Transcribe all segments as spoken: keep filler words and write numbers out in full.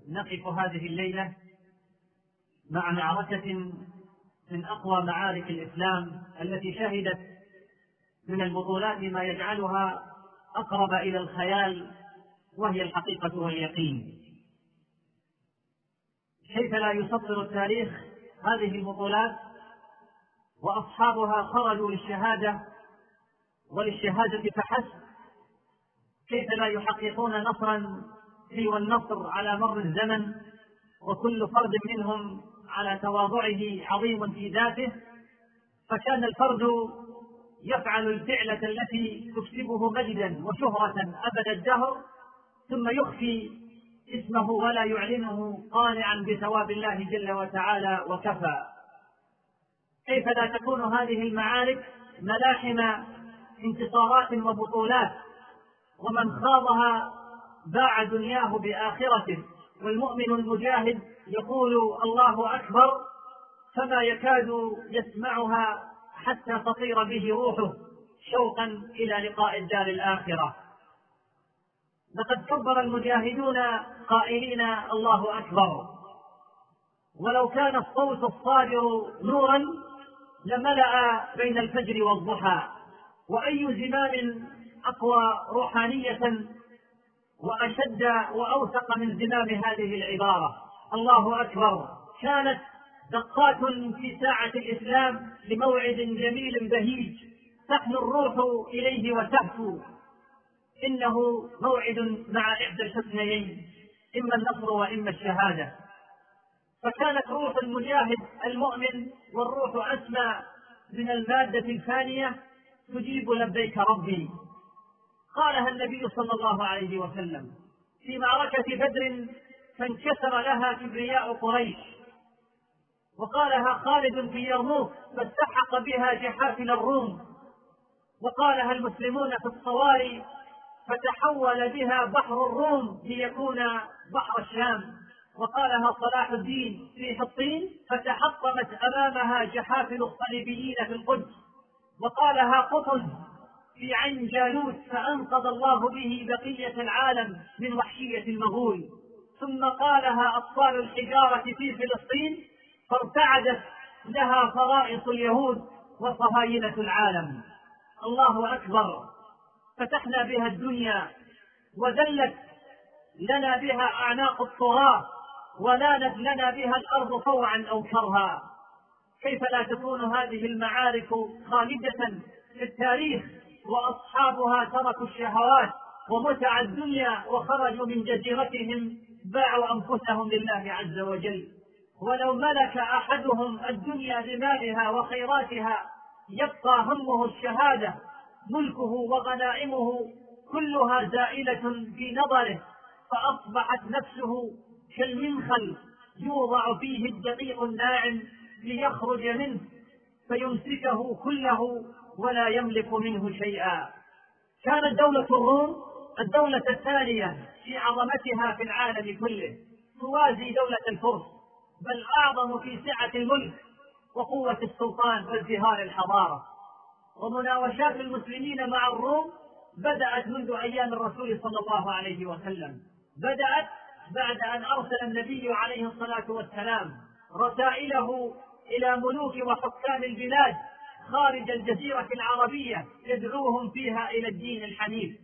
نقف هذه الليلة مع معركة من أقوى معارك الإسلام التي شهدت من البطولات ما يجعلها أقرب إلى الخيال، وهي الحقيقة واليقين. كيف لا يسطر التاريخ هذه البطولات وأصحابها خرجوا للشهادة وللشهادة فحسب؟ كيف لا يحققون نصرا تلو النصر على مر الزمن، وكل فرد منهم على تواضعه عظيم في ذاته، فكان الفرد يفعل الفعلة التي تكسبه مجدا وشهرة أبد الدهر، ثم يخفي اسمه ولا يعلنه قانعا بثواب الله جل وتعالى وكفى. كيف لا تكون هذه المعارك ملاحم انتصارات وبطولات، ومن خاضها باع دنياه بآخرته، والمؤمن المجاهد يقول الله أكبر فما يكاد يسمعها حتى تطير به روحه شوقا إلى لقاء الدار الآخرة. لقد كبر المجاهدون قائلين الله أكبر، ولو كان الصوت الصادر نورا لملأ بين الفجر والضحى. وأي زمام أقوى روحانية وأشد وأوثق من زمام هذه العبارة الله أكبر؟ كانت دقات في ساعة الإسلام لموعد جميل بهيج تحن الروح إليه وتهفو، إنه موعد مع إحدى الحسنيين، إما النصر وإما الشهادة. فكانت روح المجاهد المؤمن والروح أسمى من المادة الفانية تجيب لبيك ربي. قالها النبي صلى الله عليه وسلم في معركة بدر فانكسر لها كبرياء قريش، وقالها خالد في يرموك فاستحق بها جحافل الروم، وقالها المسلمون في الصواري فتحول بها بحر الروم ليكون بحر الشام، وقالها صلاح الدين في حطين فتحطمت أمامها جحافل الصليبيين في القدس، وقالها قطز في عين جالوت فأنقذ الله به بقية العالم من وحشية المغول، ثم قالها أطفال الحجارة في فلسطين فارتعدت لها فرائص اليهود وصهاينة العالم. الله أكبر. فتحنا بها الدنيا وذلت لنا بها أعناق الطغاة، ولانت لنا بها الأرض طوعا أو كرها. كيف لا تكون هذه المعارك خالدة في التاريخ وأصحابها تركوا الشهوات ومتع الدنيا وخرجوا من جزيرتهم باعوا أنفسهم لله عز وجل. ولو ملك أحدهم الدنيا بمالها وخيراتها يبقى همه الشهادة، ملكه وغنائمه كلها زائلة في نظره، فأصبحت نفسه كالمنخل يوضع فيه الدقيق الناعم ليخرج منه فيمسكه كله ولا يملك منه شيئا. كانت دولة الروم الدولة الثانية في عظمتها في العالم كله، توازي دولة الفرس، بل أعظم في سعة الملك وقوة السلطان وازدهار الحضارة. ومناوشات المسلمين مع الروم بدأت منذ أيام الرسول صلى الله عليه وسلم، بدأت بعد أن أرسل النبي عليه الصلاة والسلام رسائله إلى ملوك وحكام البلاد خارج الجزيرة العربية يدعوهم فيها إلى الدين الحنيف.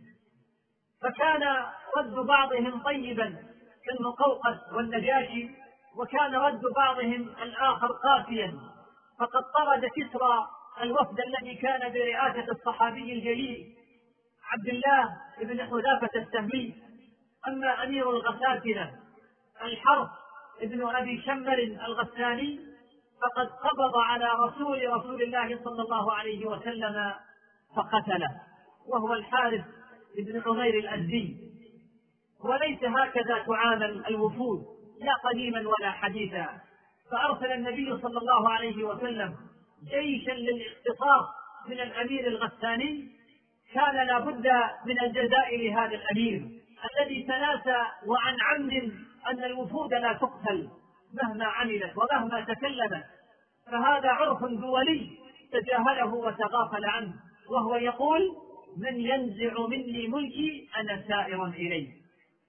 فكان رد بعضهم طيبا كالمقوقس والنجاشي، وكان رد بعضهم الآخر قاسيا، فقد طرد كسرى الوفد الذي كان برئاسة الصحابي الجليل عبد الله بن حذافة السهمي. أما أمير الغساسنة الحرب ابن أبي شمر الغساني فقد قبض على رسول رسول الله صلى الله عليه وسلم فقتله، وهو الحارث بن عمير الأزدي. وليس هكذا تعامل الوفود لا قديما ولا حديثا. فأرسل النبي صلى الله عليه وسلم جيشا للاقتصاص من الأمير الغساني، كان لا بد من الجزاء لهذا الأمير الذي تناسى وعن عمد أن الوفود لا تقتل مهما عملت ومهما تكلمت، فهذا عرف دولي تجاهله وتغافل عنه، وهو يقول من ينزع مني ملكي أنا سائر إليه.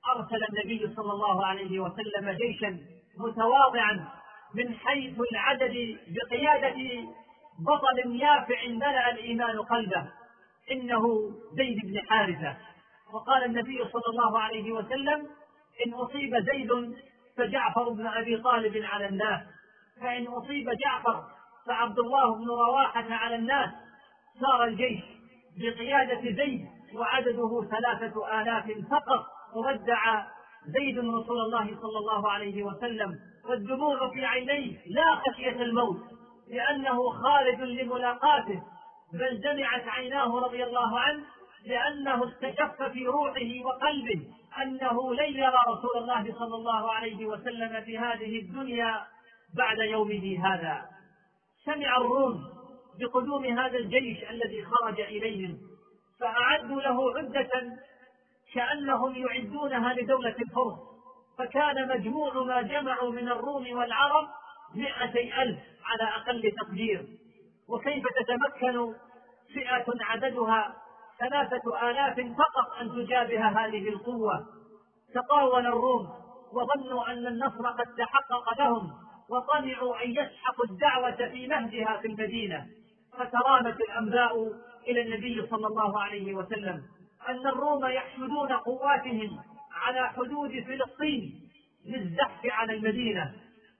أرسل النبي صلى الله عليه وسلم جيشا متواضعا من حيث العدد بقيادة بطل يافع ملأ الإيمان قلبه، إنه زيد بن حارثة. وقال النبي صلى الله عليه وسلم: إن أصيب زيد فجعفر بن أبي طالب على الناس، فإن أصيب جعفر فعبد الله بن رواحة على الناس. سار الجيش بقيادة زيد وعدده ثلاثة آلاف فقط، وودع زيد رسول الله صلى الله عليه وسلم والدموع في عينيه لا خشية الموت لأنه خارج لملاقاته، بل دمعت عيناه رضي الله عنه لأنه استشف في روحه وقلبه أنه لن يرى رسول الله صلى الله عليه وسلم في هذه الدنيا بعد يومه هذا. سمع الروم بقدوم هذا الجيش الذي خرج إليهم، فأعدوا له عدة كأنهم يعدونها لدولة الفرس، فكان مجموع ما جمعوا من الروم والعرب مئتي ألف على أقل تقدير. وكيف تتمكن فئة عددها ثلاثة آلاف فقط أن تجابه هذه القوة؟ تطاول الروم وظنوا أن النصر قد تحقق لهم، وطمعوا أن يسحقوا الدعوة في مهدها في المدينة. فترامت الأنباء إلى النبي صلى الله عليه وسلم أن الروم يحشدون قواتهم على حدود فلسطين للزحف على المدينة،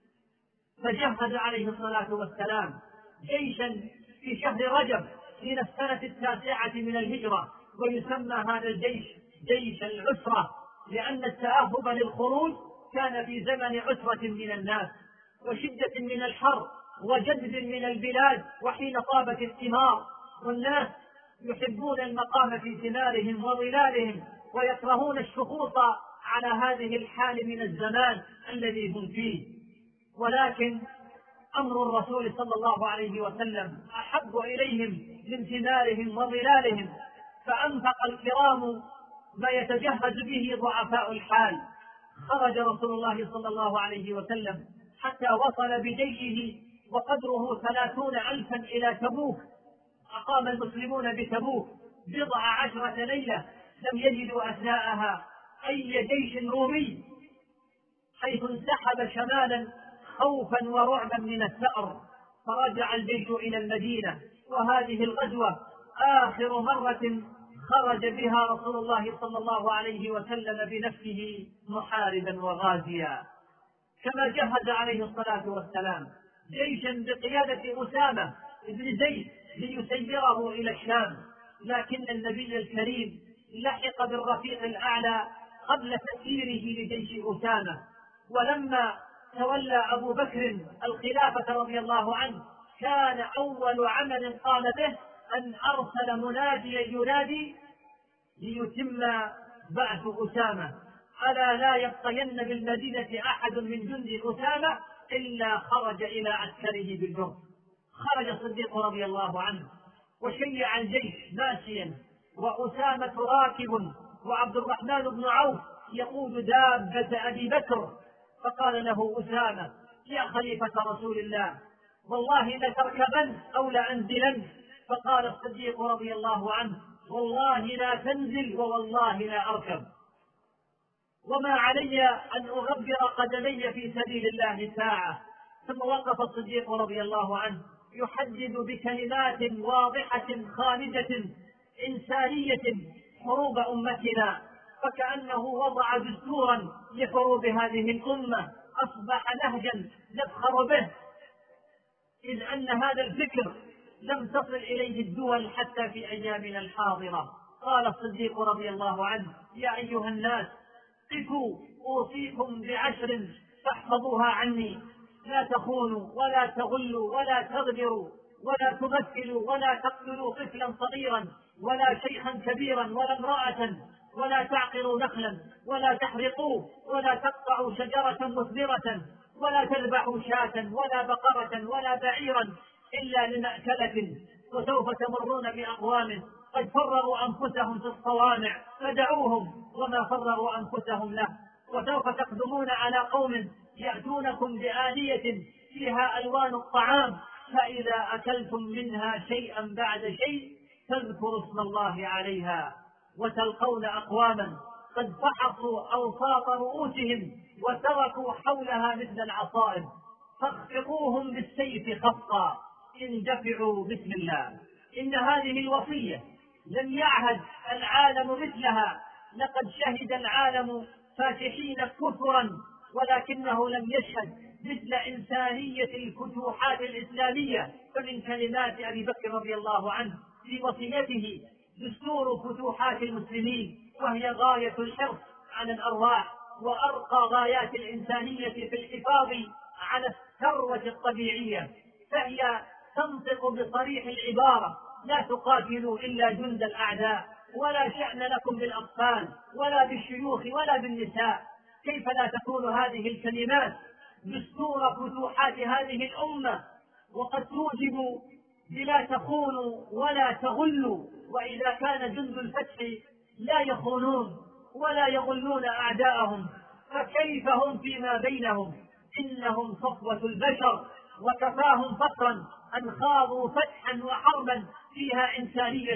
فجهز عليه الصلاة والسلام جيشا في شهر رجب من السنة التاسعة من الهجرة، ويسمى هذا الجيش جيش العسرة، لأن التأهب للخروج كان في زمن عسرة من الناس وشدة من الحر وجذب من البلاد، وحين طابت الثمار والناس يحبون المقام في ثمارهم وظلالهم ويكرهون السقوط على هذه الحال من الزمان الذي هم فيه. ولكن أمر الرسول صلى الله عليه وسلم أحب إليهم من ثمارهم وظلالهم، فأنفق الكرام ما يتجهز به ضعفاء الحال. خرج رسول الله صلى الله عليه وسلم حتى وصل بجيشه وقدره ثلاثون ألفا إلى تبوك. أقام المسلمون بتبوك بضع عشرة ليلة لم يجدوا أثناءها أي جيش رومي، حيث انسحب شمالا خوفا ورعبا من الثأر، فرجع الجيش إلى المدينة. وهذه الغزوة آخر مرة خرج بها رسول الله صلى الله عليه وسلم بنفسه محاربا وغازيا. كما جهز عليه الصلاة والسلام جيشا بقيادة أسامة بن زيد ليسيره إلى الشام، لكن النبي الكريم لحق بالرفيق الأعلى قبل تسييره لجيش أسامة. ولما تولى أبو بكر الخلافة رضي الله عنه كان أول عمل قام به أن أرسل مناديا ينادي ليتم بعث أسامة: ألا لا يبقين بالمدينة أحد من جند أسامة إلا خرج إلى عسكره بالجرد. خرج الصديق رضي الله عنه وشيع الجيش ماشيا، وأسامة راكب، وعبد الرحمن بن عوف يقود دابة أبي بكر. فقال له أسامة: يا خليفة رسول الله، والله لتركبن أو لأنزلن. فقال الصديق رضي الله عنه: والله لا تنزل ووالله لا أركب، وما علي أن أغبر قدمي في سبيل الله ساعة. ثم وقف الصديق رضي الله عنه يحدد بكلمات واضحة خالدة إنسانية حروب أمتنا، فكأنه وضع دستورا لحروب هذه الأمة أصبح نهجا نفخر به، إذ أن هذا الفكر لم تصل إليه الدول حتى في أيامنا الحاضرة. قال الصديق رضي الله عنه: يا أيها الناس، قفوا أوصيكم بعشر فاحفظوها عني: لا تخونوا ولا تغلوا ولا تغدروا ولا تمثلوا ولا تقتلوا طفلا صغيرا ولا شيخا كبيرا ولا امرأة ولا تعقروا نخلا ولا تحرقوه ولا تقطعوا شجرة مثمرة ولا تذبحوا شاة ولا بقرة ولا بعيرا إلا لمأكلة، وسوف تمرون بأقوام قد فرغوا أنفسهم في الصوامع فدعوهم وما فرغوا أنفسهم له، وسوف تقدمون على قوم يأتونكم بآلية فيها ألوان الطعام، فإذا أكلتم منها شيئا بعد شيء فاذكروا اسم الله عليها، وتلقون أقواما قد فحصوا أوساط رؤوسهم وتركوا حولها مثل العصائب، فاخفقوهم بالسيف خفقا اندفعوا بسم الله. إن هذه الوصية لم يعهد العالم مثلها، لقد شهد العالم فاتحين كفرا ولكنه لم يشهد مثل إنسانية الفتوحات الإسلامية. فمن كلمات أبي بكر رضي الله عنه في وصيته: دستور فتوحات المسلمين، وهي غاية الحرص على الأرواح وأرقى غايات الإنسانية في الحفاظ على الثروة الطبيعية، فهي تنطق بصريح العبارة: لا تقاتلوا إلا جند الأعداء، ولا شأن لكم بالأطفال ولا بالشيوخ ولا بالنساء. كيف لا تكون هذه الكلمات دستور فتوحات هذه الأمة وقد توجب بلا تخونوا ولا تغلوا؟ وإذا كان جند الفتح لا يخونون ولا يغلون أعداءهم، فكيف هم فيما بينهم؟ إنهم صفوة البشر، وكفاهم فقرا أن خاضوا فتحا وحربا فيها إنسانية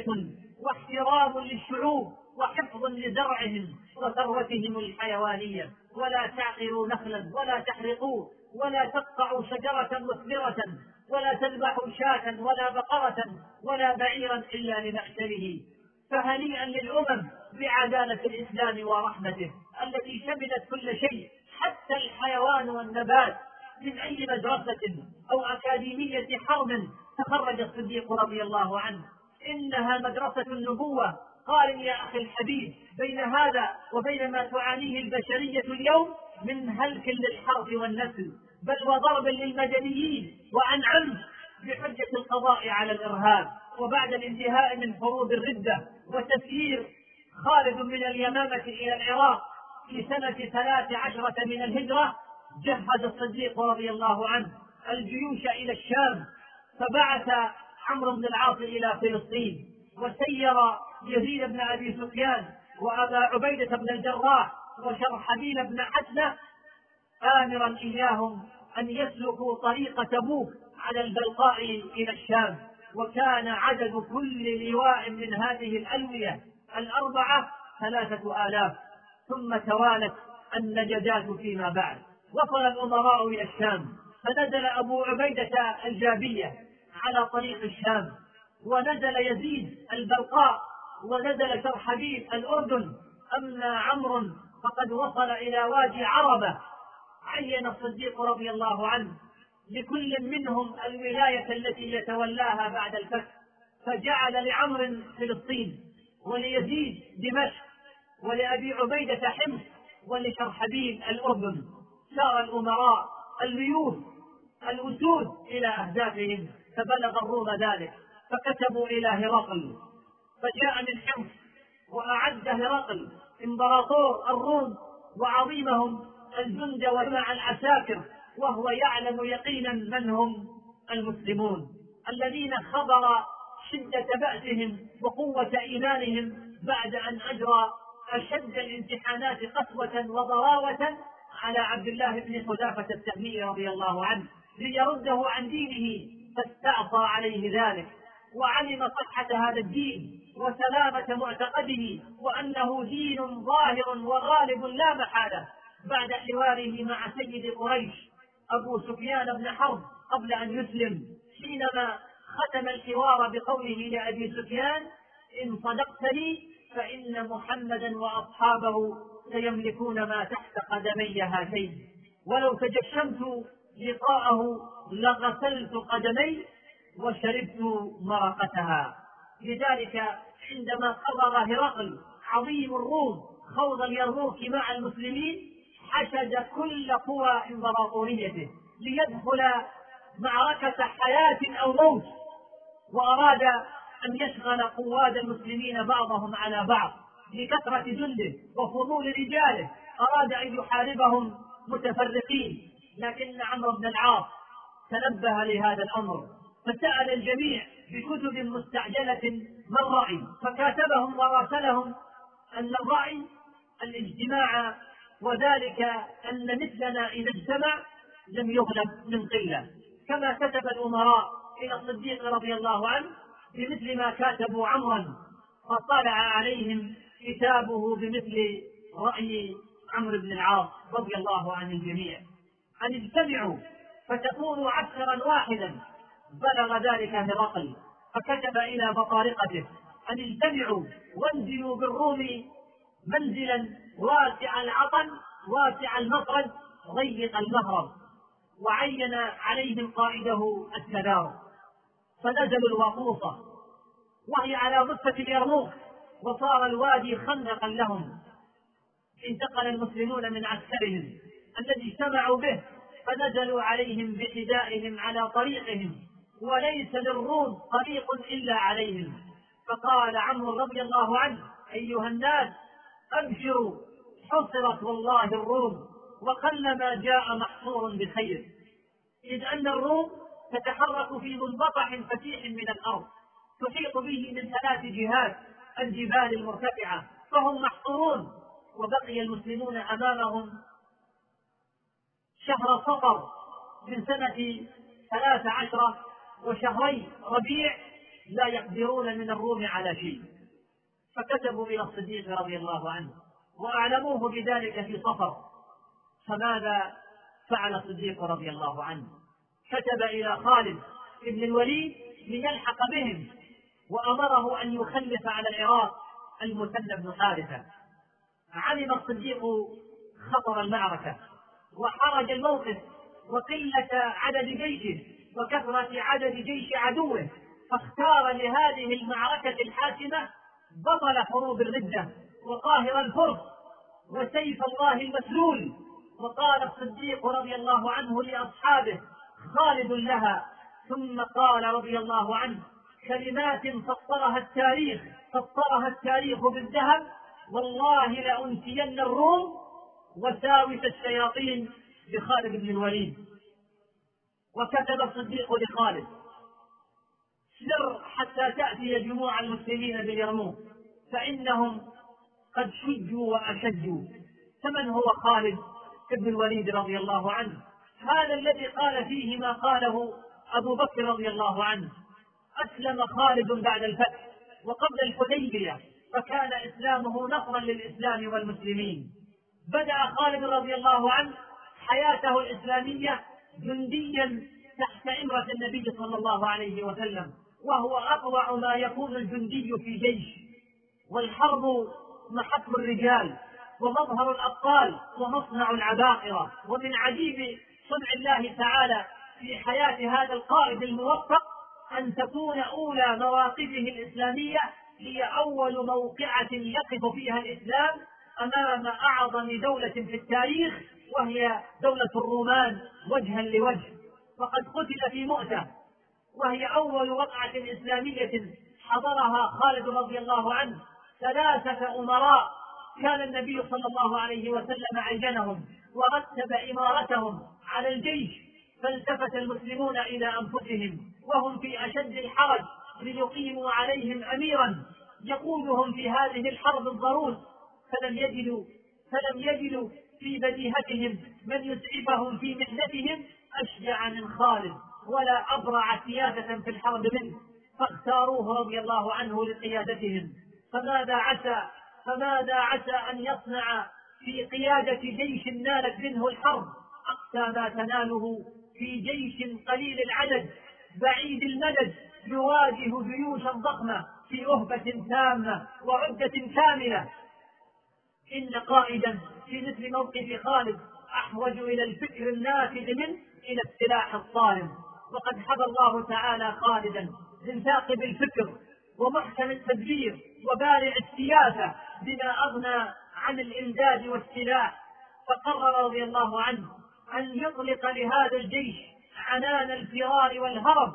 واحترام للشعوب وحفظ لزرعهم وثروتهم الحيوانية. ولا تعقروا نخلا ولا تحرقوه، ولا تقطعوا شجرة مثمرة، ولا تذبحوا شاة ولا بقرة ولا بعيرا إلا لمأكله. فهنيئا للأمم بعدالة الإسلام ورحمته التي شملت كل شيء حتى الحيوان والنبات. من أي مدرسة أو أكاديمية حرب تخرج الصديق رضي الله عنه؟ إنها مدرسة النبوة. قارن يا أخي الحبيب بين هذا وبين ما تعانيه البشرية اليوم من هلك للحرث والنسل، بل وضرب للمدنيين وعن عمد بحجة القضاء على الإرهاب. وبعد الانتهاء من حروب الردة وتسيير خالد من اليمامة إلى العراق في سنة ثلاث عشرة من الهجرة، جهز الصديق رضي الله عنه الجيوش إلى الشام، فبعث عمرو بن العاص إلى فلسطين، وسير يزيد بن أبي سفيان وأبا عبيدة بن الجراح وشرحبيل بن حسنة آمرا إياهم أن يسلكوا طريق تبوك على البلقاء إلى الشام. وكان عدد كل لواء من هذه الألوية الأربعة ثلاثة آلاف. ثم توالت النجدات فيما بعد. وصل الأمراء إلى الشام، فنزل أبو عبيدة الجابية على طريق الشام، ونزل يزيد البلقاء، ونزل شرحبيل الأردن. أما عمرو فقد وصل إلى وادي عربة. عين الصديق رضي الله عنه لكل منهم الولاية التي يتولاها بعد الفتح، فجعل لعمرو فلسطين، وليزيد دمشق، ولأبي عبيدة حمص، ولشرحبيل الأردن. سار الأمراء الويوف الأسود إلى أهدافهم، فبلغ الروم ذلك، فكتبوا إلى هرقل، فجاء من حمص وأعد هرقل إمبراطور الروم وعظيمهم الجند وجمع العساكر، وهو يعلم يقينا من هم المسلمون الذين خبر شدة بأسهم وقوة إيمانهم بعد أن أجرى أشد الامتحانات قسوة وضراوة على عبد الله بن حذافة السهمي رضي الله عنه ليرده عن دينه، فاستعصى عليه ذلك، وعلم صحة هذا الدين وسلامة معتقده وأنه دين ظاهر وغالب لا محالة، بعد حواره مع سيد قريش أبو سفيان بن حرب قبل أن يسلم، حينما ختم الحوار بقوله لأبي سفيان: إن صدقتني فإن محمدا وأصحابه سيملكون ما تحت قدمي هاتين، ولو تجشمت لقاءه لغسلت قدمي وشربت مرقتها. لذلك عندما قرر هرقل عظيم الروم خوض اليرموك مع المسلمين، حشد كل قوى إمبراطوريته ليدخل معركة حياة أو موت، وأراد أن يشغل قواد المسلمين بعضهم على بعض لكثرة جنده وفضول رجاله، أراد أن يحاربهم متفرقين. لكن عمرو بن العاص تنبه لهذا الأمر، فسأل الجميع بكتب مستعجلة ما الرأي، فكاتبهم وراسلهم أن الرأي الاجتماع، وذلك أن مثلنا إذا اجتمع لم يغلب من قلة، كما كتب الأمراء إلى الصديق رضي الله عنه بمثل ما كاتبوا عمرا، فطلع عليهم كتابه بمثل رأي عمرو بن العاص رضي الله عن الجميع أن اجتمعوا فتكونوا عسكرا واحدا. بلغ ذلك هرقل فكتب إلى بطارقته أن اجتمعوا وانزلوا بالروم منزلا واسع العطن واسع المخرج ضيق المهرب، وعين عليهم قائده التدار. فنزلوا الوقوصة وهي على ضفة اليرموك، وصار الوادي خندقا لهم. انتقل المسلمون من عسكرهم الذي اجتمعوا به فنزلوا عليهم بحدائهم على طريقهم، وليس للروم طريق إلا عليهم. فقال عمرو رضي الله عنه: أيها الناس أبشروا، حصرت والله الروم، وقلما جاء محصور بخير، إذ أن الروم تتحرك في منبطح فتيح من الأرض تحيط به من ثلاث جهات الجبال المرتفعة، فهم محصورون. وبقي المسلمون أمامهم شهر صفر من سنة ثلاث عشرة وشهري ربيع لا يقدرون من الروم على شيء. فكتبوا إلى الصديق رضي الله عنه وأعلموه بذلك في صفر. فماذا فعل الصديق رضي الله عنه؟ كتب إلى خالد بن الوليد ليلحق بهم، وأمره أن يخلف على العراق المثنى بن حارثة. علم الصديق خطر المعركة وحرج الموقف وقلة عدد جيشه وكثرة عدد جيش عدوه، فاختار لهذه المعركة الحاسمة بطل حروب الردة وقاهر الفرس وسيف الله المسلول. وقال الصديق رضي الله عنه لأصحابه: خالد لها. ثم قال رضي الله عنه كلمات سطرها التاريخ سطرها التاريخ بالذهب: والله لأنسين الروم وساوس الشياطين بخالد بن الوليد. وكتب الصديق لخالد: سر حتى تأتي جموع المسلمين باليرموك، فإنهم قد شجوا وأشجوا. فمن هو خالد بن الوليد رضي الله عنه؟ هذا الذي قال فيه ما قاله أبو بكر رضي الله عنه: أسلم خالد بعد الفتح وقبل الحديبية، فكان إسلامه نصرا للإسلام والمسلمين. بدأ خالد رضي الله عنه حياته الإسلامية جنديا تحت إمرة النبي صلى الله عليه وسلم، وهو أطوع ما يكون الجندي في جيش، والحرب محك الرجال ومظهر الأبطال ومصنع العباقرة. ومن عجيب صنع الله تعالى في حياة هذا القائد الموفق أن تكون أولى مواقفه الإسلامية هي أول موقعة يقف فيها الإسلام أمام أعظم دولة في التاريخ، وهي دولة الرومان وجها لوجه. وقد قتل في مؤتة، وهي أول وقعة إسلامية حضرها خالد رضي الله عنه. ثلاثة أمراء كان النبي صلى الله عليه وسلم عينهم ورتب إمارتهم على الجيش، فالتفت المسلمون إلى أنفسهم وهم في أشد الحرج ليقيموا عليهم أميرا يقودهم في هذه الحرب الضروس، فلم يجدوا فلم يجدوا في بديهتهم من يسعفهم في محنتهم أشجع من خالد ولا أبرع سياسة في الحرب منه، فاختاروه رضي الله عنه لقيادتهم. فماذا عسى فماذا عسى أن يصنع في قيادة جيش نالت منه الحرب أقسى ما تناله في جيش قليل العدد بعيد المدد يواجه جيوشا ضخمة في أهبة تامة وعدة كاملة. إن قائدا في مثل موقف خالد أحوج إلى الفكر النافذ منه إلى السلاح الصارم. وقد حبى الله تعالى خالدا من ثاقب الفكر ومحكم التدبير وبارع السياسة بما أغنى عن الإمداد والسلاح، فقرر رضي الله عنه أن يطلق لهذا الجيش عنان الفرار والهرب،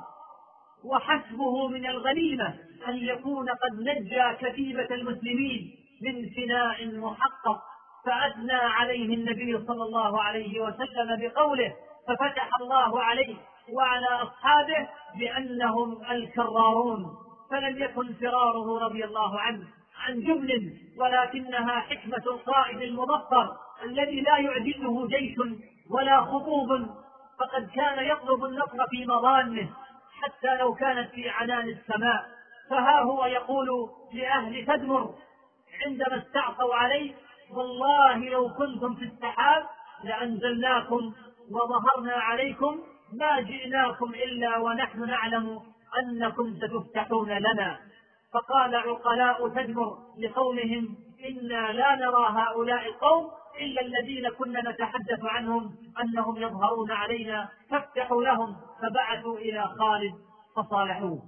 وحسبه من الغنيمة أن يكون قد نجى كتيبة المسلمين من فناء محقق. فأثنى عليه النبي صلى الله عليه وسلم بقوله: ففتح الله عليه وعلى أصحابه بأنهم الكرارون. فلم يكن فراره رضي الله عنه عن جبن، ولكنها حكمة القائد المبصر الذي لا يعجزه جيش ولا خطوب، فقد كان يطلب النصر في مظانه حتى لو كانت في عنان السماء. فها هو يقول لأهل تدمر عندما استعصوا عليه: والله لو كنتم في السحاب لأنزلناكم وظهرنا عليكم ما جئناكم إلا ونحن نعلم أنكم ستفتحون لنا. فقال عقلاء تدمر لقومهم إنا لا نرى هؤلاء القوم إلا الذين كنا نتحدث عنهم أنهم يظهرون علينا فافتحوا لهم، فبعثوا إلى خالد فصالحوه.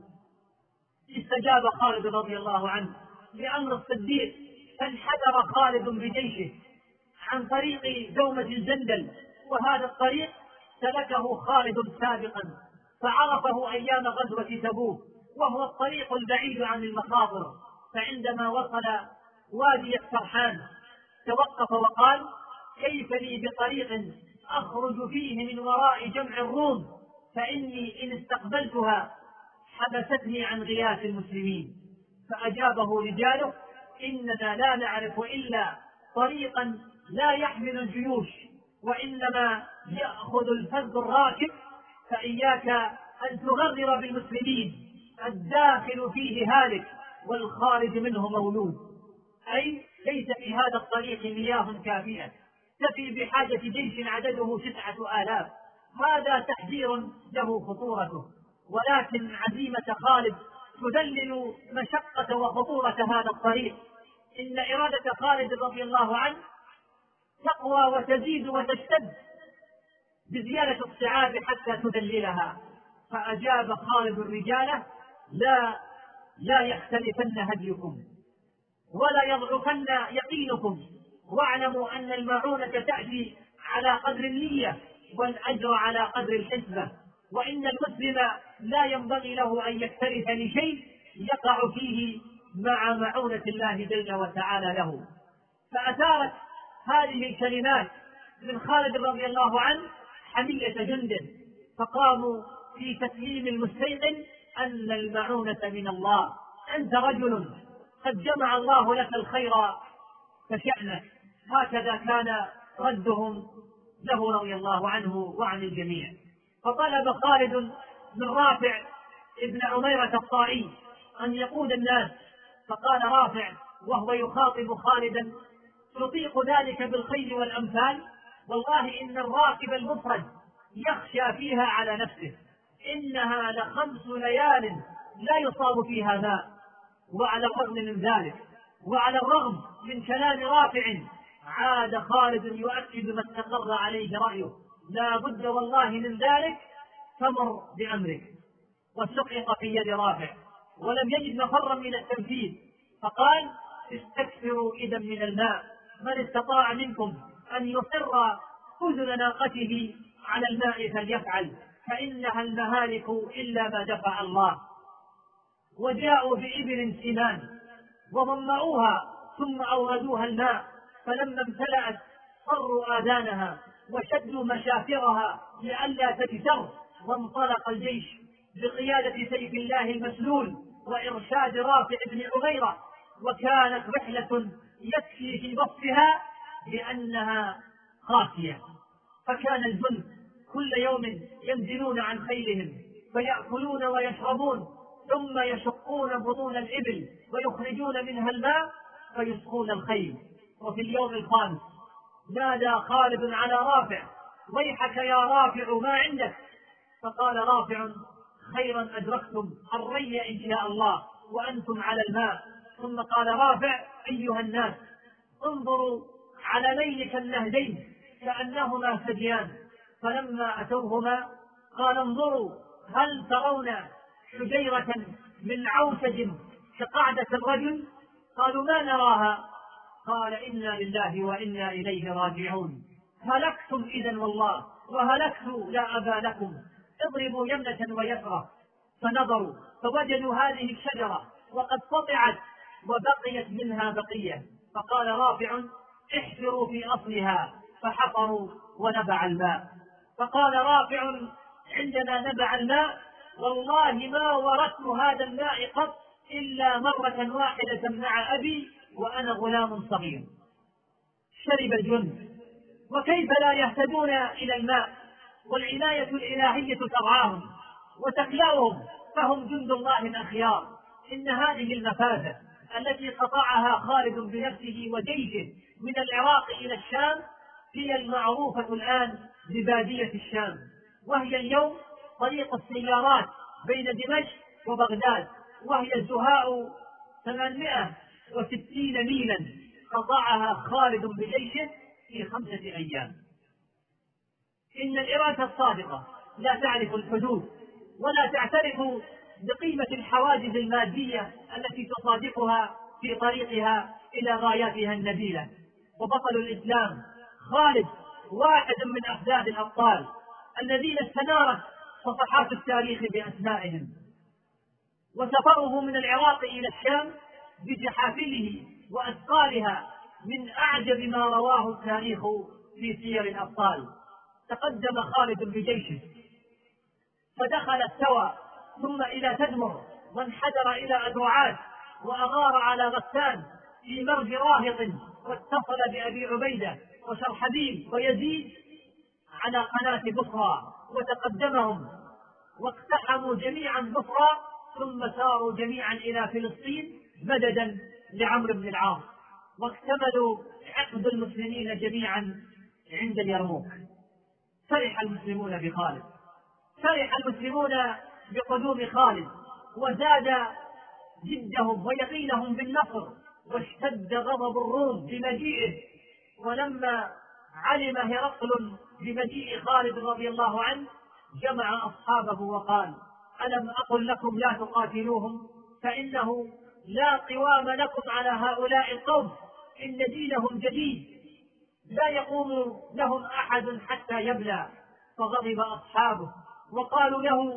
استجاب خالد رضي الله عنه لأمر الصديق، فانحدر خالد بجيشه عن طريق دومة الجندل، وهذا الطريق سلكه خالد سابقا فعرفه أيام غزوة تبوك، وهو الطريق البعيد عن المخاطر. فعندما وصل وادي السرحان توقف وقال: كيف لي بطريق أخرج فيه من وراء جمع الروم، فإني إن استقبلتها حبستني عن غياث المسلمين. فأجابه رجاله: إننا لا نعرف إلا طريقا لا يحمل الجيوش، وإنما يأخذ الفذ الراكب، فإياك أن تغرر بالمسلمين، الداخل فيه هالك والخارج منه مولود. أي ليس في هذا الطريق مياه كافية تفي بحاجة جيش عدده تسعة آلاف. هذا تحذير له خطورته، ولكن عزيمة خالد تذلل مشقة وخطورة هذا الطريق. إن إرادة خالد رضي الله عنه تقوى وتزيد وتشتد بزيادة الصعاب حتى تذللها. فأجاب خالد الرجال: لا لا يختلفن هديكم ولا يضعفن يقينكم، واعلموا أن المعونة تأتي على قدر النية والأجر على قدر الحسبة، وإن المسلم لا ينبغي له أن يكترث لشيء يقع فيه مع معونة الله جل وتعالى له. فأثارت هذه الكلمات من خالد رضي الله عنه حمية جنده، فقاموا في تسليم المستيقن أن المعونة من الله. أنت رجل قد جمع الله لك الخير فشأنك. هكذا كان ردهم له رضي الله عنه وعن الجميع. فطلب خالد من رافع ابن عميرة الطائي أن يقود الناس، فقال رافع وهو يخاطب خالدا: تطيق ذلك بالخيل والأمثال؟ والله إن الراكب المفرد يخشى فيها على نفسه، إنها لخمس ليال لا يصاب فيها ماء. وعلى الرغم من ذلك وعلى الرغم من كلام رافع عاد خالد يؤكد ما استقر عليه رأيه: لا بد والله من ذلك، فمر بأمرك. وسقط في يد رافع ولم يجد مفرا من التنفيذ، فقال: استكثروا إذا من الماء، من استطاع منكم أن يصر أذن ناقته على الماء فليفعل، فإنها المهالك إلا ما دفع الله. وجاءوا بإبل سمان وضمعوها ثم أوردوها الماء، فلما امتلأت صروا آذانها وشدوا مشافرها لئلا تجزر، وانطلق الجيش بقيادة سيف الله المسلول وإرشاد رافع بن عميرة. وكانت رحلة يكفي في وصفها بأنها قاسية، فكان الجند كل يوم ينزلون عن خيلهم فيأكلون ويشربون، ثم يشقون بطون الإبل ويخرجون منها الماء فيسقون الخيل. وفي اليوم الخامس نادى خالد على رافع: ويحك يا رافع ما عندك؟ فقال رافع: خيرا أدركتم الري إن شاء الله وأنتم على الماء. ثم قال رافع: أيها الناس انظروا على ليلك النهدين كأنهما ثديان. فلما أتوهما قال: انظروا هل ترون حجيرة من عوسج كقعدة الرجل؟ قالوا: ما نراها. قال: إنا لله وإنا إليه راجعون. هلكتم إذن والله، وهلكت لا أبا لكم، اضربوا يمنة ويسرى. فنظروا فوجدوا هذه الشجرة وقد قطعت وبقيت منها بقية. فقال رافع: احفروا في أصلها، فحفروا ونبع الماء. فقال رافع: عندنا نبع الماء والله ما وردت هذا الماء قط إلا مرة واحدة مع أبي وأنا غلام صغير. شرب الجند، وكيف لا يهتدون إلى الماء والعناية الإلهية ترعاهم وتكلاهم، فهم جند الله الأخيار. إن هذه المفازة التي قطعها خالد بنفسه وجيشه من العراق إلى الشام هي المعروفة الآن ببادية الشام، وهي اليوم طريق السيارات بين دمشق وبغداد، وهي زهاء ثمانمائة وستين ميلا قطعها خالد بجيشه في خمسة أيام. إن الإرادة الصادقة لا تعرف الحدود ولا تعترف بقيمة الحواجز المادية التي تصادقها في طريقها إلى غاياتها النبيلة. وبطل الإسلام خالد واحد من أحداث الأبطال الذين استنارت صفحات التاريخ بأسمائهم. وسفره من العراق إلى الشام بجحافله وأثقالها من أعجب ما رواه التاريخ في سير الأبطال. تقدم خالد بجيشه فدخل السوى ثم إلى تدمر، وانحدر إلى أدرعات، وأغار على غسان في مرج راهط، واتصل بأبي عبيدة وشرحبيل ويزيد على قناة بصرى وتقدمهم، واقتحموا جميعا بصرى، ثم ساروا جميعا إلى فلسطين مددا لعمرو بن العاص، واكتملوا عقد المسلمين جميعا عند اليرموك. فرح المسلمون بخالد، فرح المسلمون بقدوم خالد، وزاد جدهم ويقينهم بالنصر، واشتد غضب الروم بمجيئه. ولما علم هرقل بمجيء خالد رضي الله عنه جمع أصحابه وقال: ألم أقل لكم لا تقاتلوهم؟ فإنه لا قوام لكم على هؤلاء القوم، إن دينهم جديد لا يقوم لهم أحد حتى يبلى. فغضب أصحابه وقالوا له: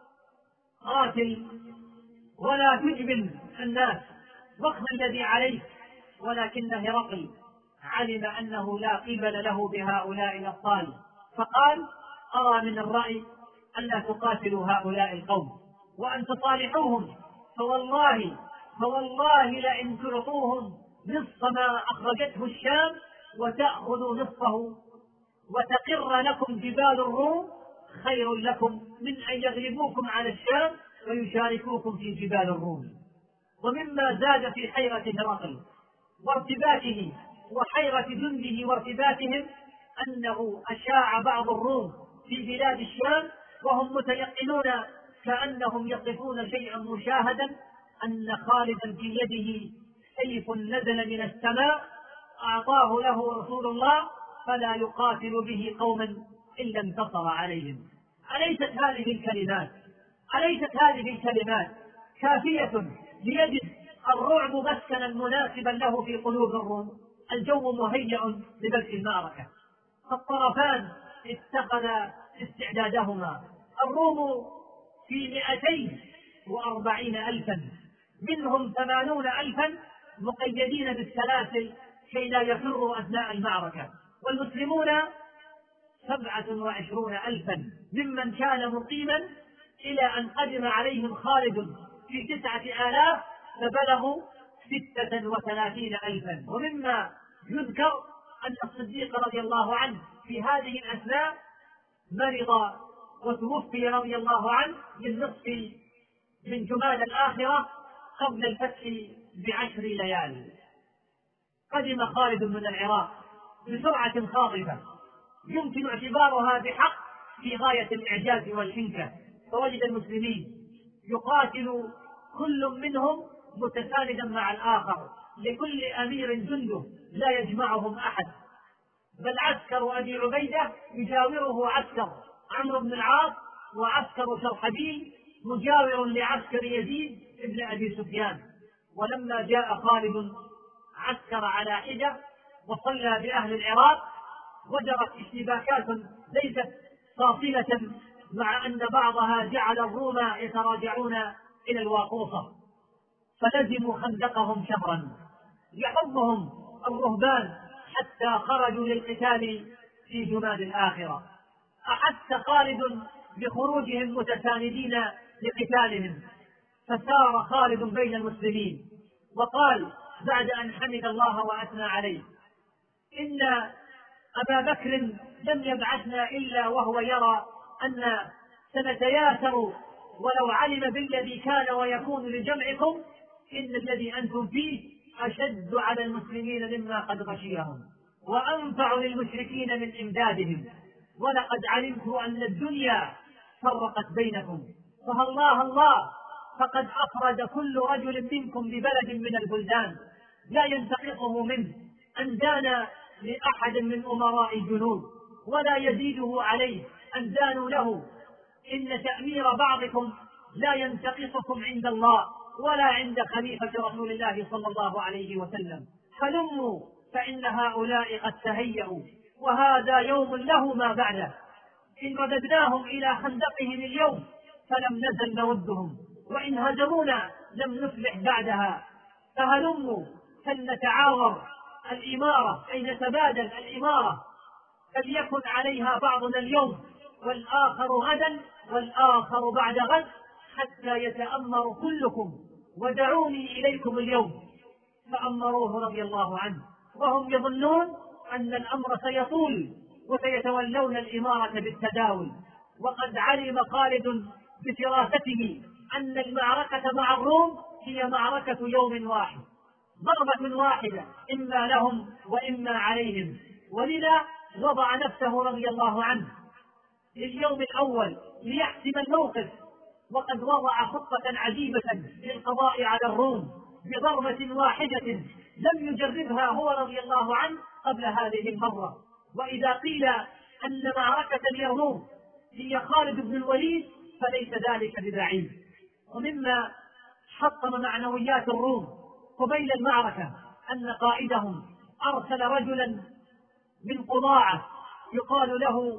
قاتل ولا تجبن الناس واخذ الذي عليك. ولكن هرقل علم أنه لا قبل له بهؤلاء الأبطال، فقال: أرى من الرأي ألا تقاتلوا هؤلاء القوم وأن تصالحوهم، فوالله فوالله لئن تعطوهم نصف ما أخرجته الشام وتأخذوا نصفه وتقر لكم جبال الروم خير لكم من أن يغلبوكم على الشام ويشاركوكم في جبال الروم. ومما زاد في حيرة هرقل وارتباته وحيرة جنده وارتباتهم أنه أشاع بعض الروم في بلاد الشام وهم متيقنون كأنهم يصفون شيئا مشاهدا أن خالدا في يده سيف نزل من السماء أعطاه له رسول الله فلا يقاتل به قوما إلا انتصر عليهم. أليست هذه الكلمات أليست هذه الكلمات كافية ليجد الرعب مسكنا مناسبا له في قلوب الروم؟ الجو مهيأ لبدء المعركة، فالطرفان اتخذا استعدادهما. الروم في مئتين وأربعين ألفا، منهم ثمانون ألفا مقيدين بالسلاسل كي لا يفروا أثناء المعركة، والمسلمون سبعة وعشرون ألفا ممن كان مقيما، إلى أن قدم عليهم خالد في تسعة آلاف فبلغوا ستة وثلاثين ألفا. ومما يذكر أن الصديق رضي الله عنه في هذه الأثناء مرض وتوفي رضي الله عنه بالنصف من جماد الآخرة قبل الفتح بعشر ليال. قدم خالد من العراق بسرعة خاطفة يمكن اعتبارها بحق في غاية الإعجاز والحنكة، فوجد المسلمين يقاتل كل منهم متساندا مع الآخر، لكل أمير جنده لا يجمعهم أحد، بل عسكر أبي عبيدة يجاوره عسكر عمرو بن العاص، وعسكر شرحبيل مجاور لعسكر يزيد ابن أبي سفيان. ولما جاء خالد عسكر على حدة وصلى بأهل العراق، وجرت اشتباكات ليست فاصلة، مع أن بعضها جعل الروم يتراجعون إلى الواقوصة، فلزموا خندقهم شهرا يحضهم الرهبان حتى خرجوا للقتال في جماد الآخرة. أحس خالد بخروجهم متساندين لقتالهم، فسار خالد بين المسلمين وقال بعد أن حمد الله وأثنى عليه: إن أبا بكر لم يبعثنا إلا وهو يرى أن سنتياسر، ولو علم بالذي كان ويكون لجمعكم إن الذي أنتم فيه أشد على المسلمين مما قد غشيهم، وأنفع للمشركين من إمدادهم. ولقد علمت أن الدنيا فرقت بينكم، فالله الله فقد أخرج كل رجل منكم ببلد من البلدان لا ينتقصه منه أن دان لأحد من أمراء الجنود، ولا يزيده عليه أن دانوا له. إن تأمير بعضكم لا ينتقصكم عند الله ولا عند خليفة رسول الله صلى الله عليه وسلم. فلموا فإن هؤلاء قد تهيأوا، وهذا يوم له ما بعده. إن رددناهم إلى خندقهم اليوم فلم نزل نودهم، وإن هزمونا لم نفلح بعدها. فهلموا فلنتعاور الإمارة، أي نتبادل الإمارة، فليكن عليها بعضنا اليوم والآخر غدا والآخر بعد غد، حتى يتأمر كلكم. ودعوني إليكم اليوم. فأمروه رضي الله عنه وهم يظنون أن الأمر سيطول وسيتولون الإمارة بالتداول. وقد علم خالد بفراسته أن المعركة مع الروم هي معركة يوم واحد، ضربة واحدة، إما لهم وإما عليهم. ولذا وضع نفسه رضي الله عنه لليوم الأول ليحسم الموقف، وقد وضع خطة عجيبة للقضاء على الروم بضربة واحدة لم يجربها هو رضي الله عنه قبل هذه المرة. وإذا قيل أن معركة اليرموك هي خالد بن الوليد فليس ذلك ببعيد. ومما حطم معنويات الروم قبيل المعركة أن قائدهم أرسل رجلا من قضاعة يقال له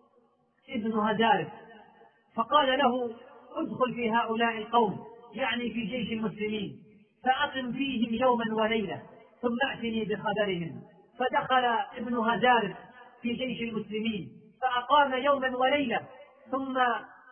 ابن هزارف، فقال له: ادخل في هؤلاء القوم، يعني في جيش المسلمين، فأقم فيهم يوما وليلة ثم ائتني بخبرهم. فدخل ابن هزارف في جيش المسلمين فأقام يوما وليلة، ثم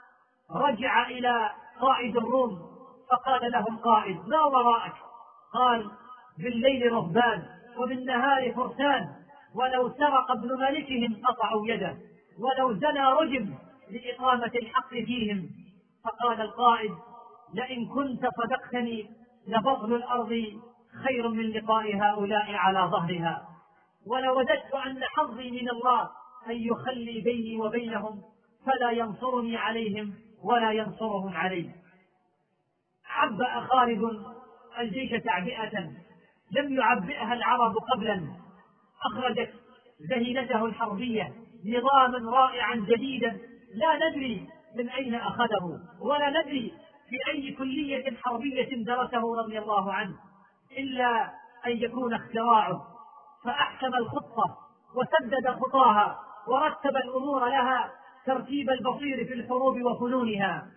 رجع إلى قائد الروم فقال له القائد: ما وراءك؟ قال: بالليل رهبان وبالنهار فرسان، ولو سرق ابن ملكهم قطعوا يده، ولو زنى رجم لإقامة الحق فيهم. فقال القائد: لئن كنت صدقتني لبطل الأرض خير من لقاء هؤلاء على ظهرها، ولوددت أن حظي من الله أن يخلي بيني وبينهم فلا ينصرني عليهم ولا ينصرهم علي. عبأ خالد الجيش تعبئة لم يعبئها العرب قبلا، أخرجت ذهينته الحربية نظاما رائعا جديدا لا ندري من أين أخذه ولا ندري في أي كلية حربية درسه رضي الله عنه، إلا أن يكون اختراعه. فأحكم الخطة وسدد خطاها ورتب الأمور لها ترتيب البصير في الحروب وفنونها.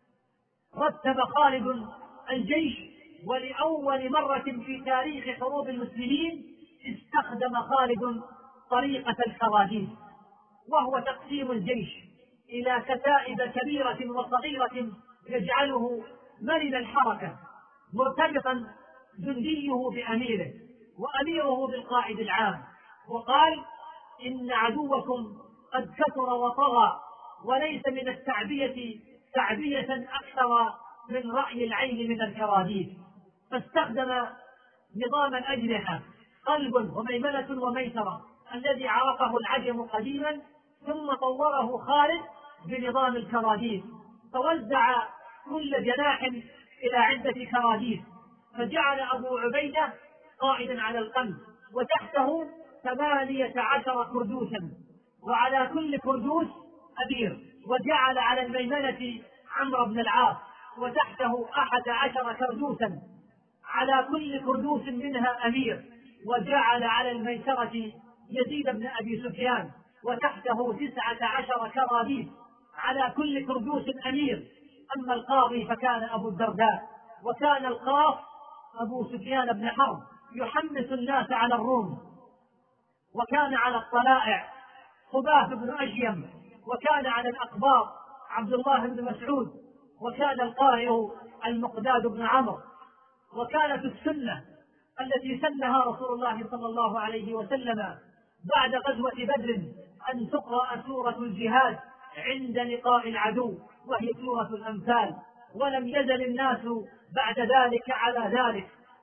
رتب خالد الجيش، ولأول مرة في تاريخ حروب المسلمين استخدم خالد طريقة الحراديس، وهو تقسيم الجيش إلى كتائب كبيرة وصغيرة يجعله مرن الحركة، مرتبطا جنديه بأميره وأميره بالقائد العام. وقال: إن عدوكم قد كثر وطغى، وليس من التعبية تعبية أكثر من رأي العين من الكراديس. فاستخدم نظام الأجنحة، قلب وميمنة وميسرة، الذي عرفه العجم قديما، ثم طوره خالد بنظام الكراديس، فوزع كل جناح إلى عدة كراديس، فجعل أبو عبيدة قائدا على القلب، وتحته ثمانية عشر كردوسا، وعلى كل كردوس أمير، وجعل على الميمنة عمرو بن العاص، وتحته أحد عشر كردوسا، على كل كردوس منها أمير، وجعل على الميسرة يزيد بن أبي سفيان، وتحته تسعة عشر كراديس، على كل كردوس أمير. أما القاضي فكان أبو الدرداء، وكان القاف أبو سفيان بن حرب يحمس الناس على الروم، وكان على الطلائع خباث بن أشيم، وكان على الأقباط عبد الله بن مسعود، وكان القارئ المقداد بن عمرو. وكانت السنة التي سنها رسول الله صلى الله عليه وسلم بعد غزوة بدر أن تقرأ سورة الجهاد عند لقاء العدو، وهي سورة الأنفال، ولم يزل الناس بعد ذلك على ذلك،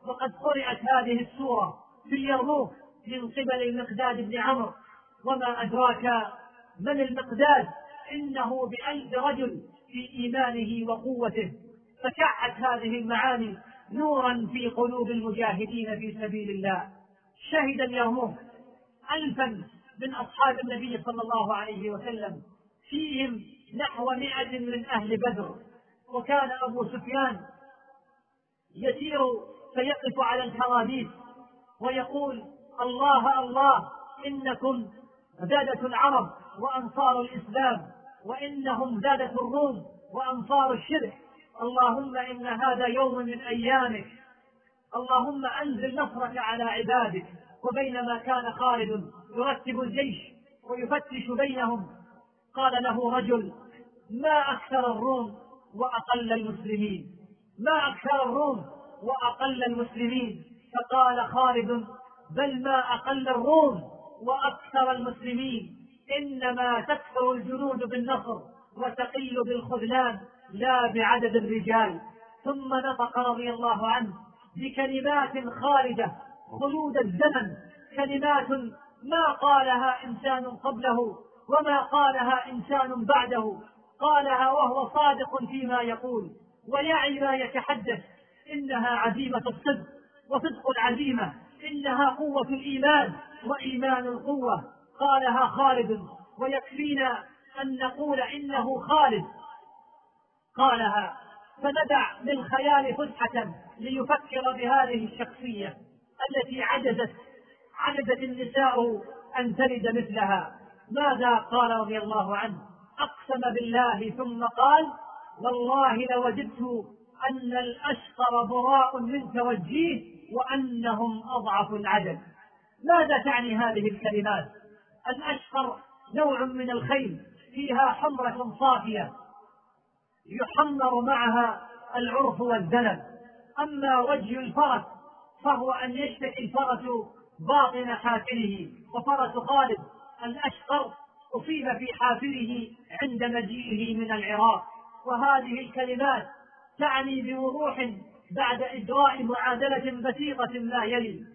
وقد قرأت هذه السورة في اليرموك من قبل المقداد بن عمرو. وما أدراك من المقداد؟ إنه بألف رجل في إيمانه وقوته، فشعت هذه المعاني نورا في قلوب المجاهدين في سبيل الله. شهد اليرموك ألفا من أصحاب النبي صلى الله عليه وسلم، فيهم نحو مئة من أهل بدر. وكان أبو سفيان يسير فيقف على الكراديس ويقول: الله الله، إنكم زادة العرب وأنصار الإسلام، وإنهم زادة الروم وأنصار الشرك، اللهم إن هذا يوم من أيامك، اللهم أنزل نصرك على عبادك. وبينما كان خالد يرتب الجيش ويفتش بينهم، قال له رجل: ما أكثر الروم وأقل المسلمين، ما أكثر الروم وأقل المسلمين. فقال خالد: بل ما أقل الروم وأكثر المسلمين، إنما تكثر الجنود بالنصر وتقل بالخذلان لا بعدد الرجال. ثم نطق رضي الله عنه بكلمات خالدة خلود الزمن، كلمات ما قالها إنسان قبله وما قالها إنسان بعده، قالها وهو صادق فيما يقول ويعي ما يتحدث. إنها عزيمة الصدق، وصدق العزيمة إنها قوة الإيمان، وإيمان القوة. قالها خالد، ويكفينا أن نقول إنه خالد قالها، فندع للخيال فسحة ليفكر بهذه الشخصية التي عجزت عجزت النساء أن تلد مثلها. ماذا قال رضي الله عنه؟ أقسم بالله ثم قال: والله لوجدت أن الأشقر براء من توجيه وأنهم أضعف العدد. ماذا تعني هذه الكلمات؟ الأشقر نوع من الخيل فيها حمرة صافية يحمر معها العرف والذنب. أما وجه الفرس فهو أن يشتكي الفرس باطن حافره، وفرس خالد الأشقر أصيب في حافره عند مجيئه من العراق. وهذه الكلمات تعني بوضوح بعد إجراء معادلة بسيطة ما يلي: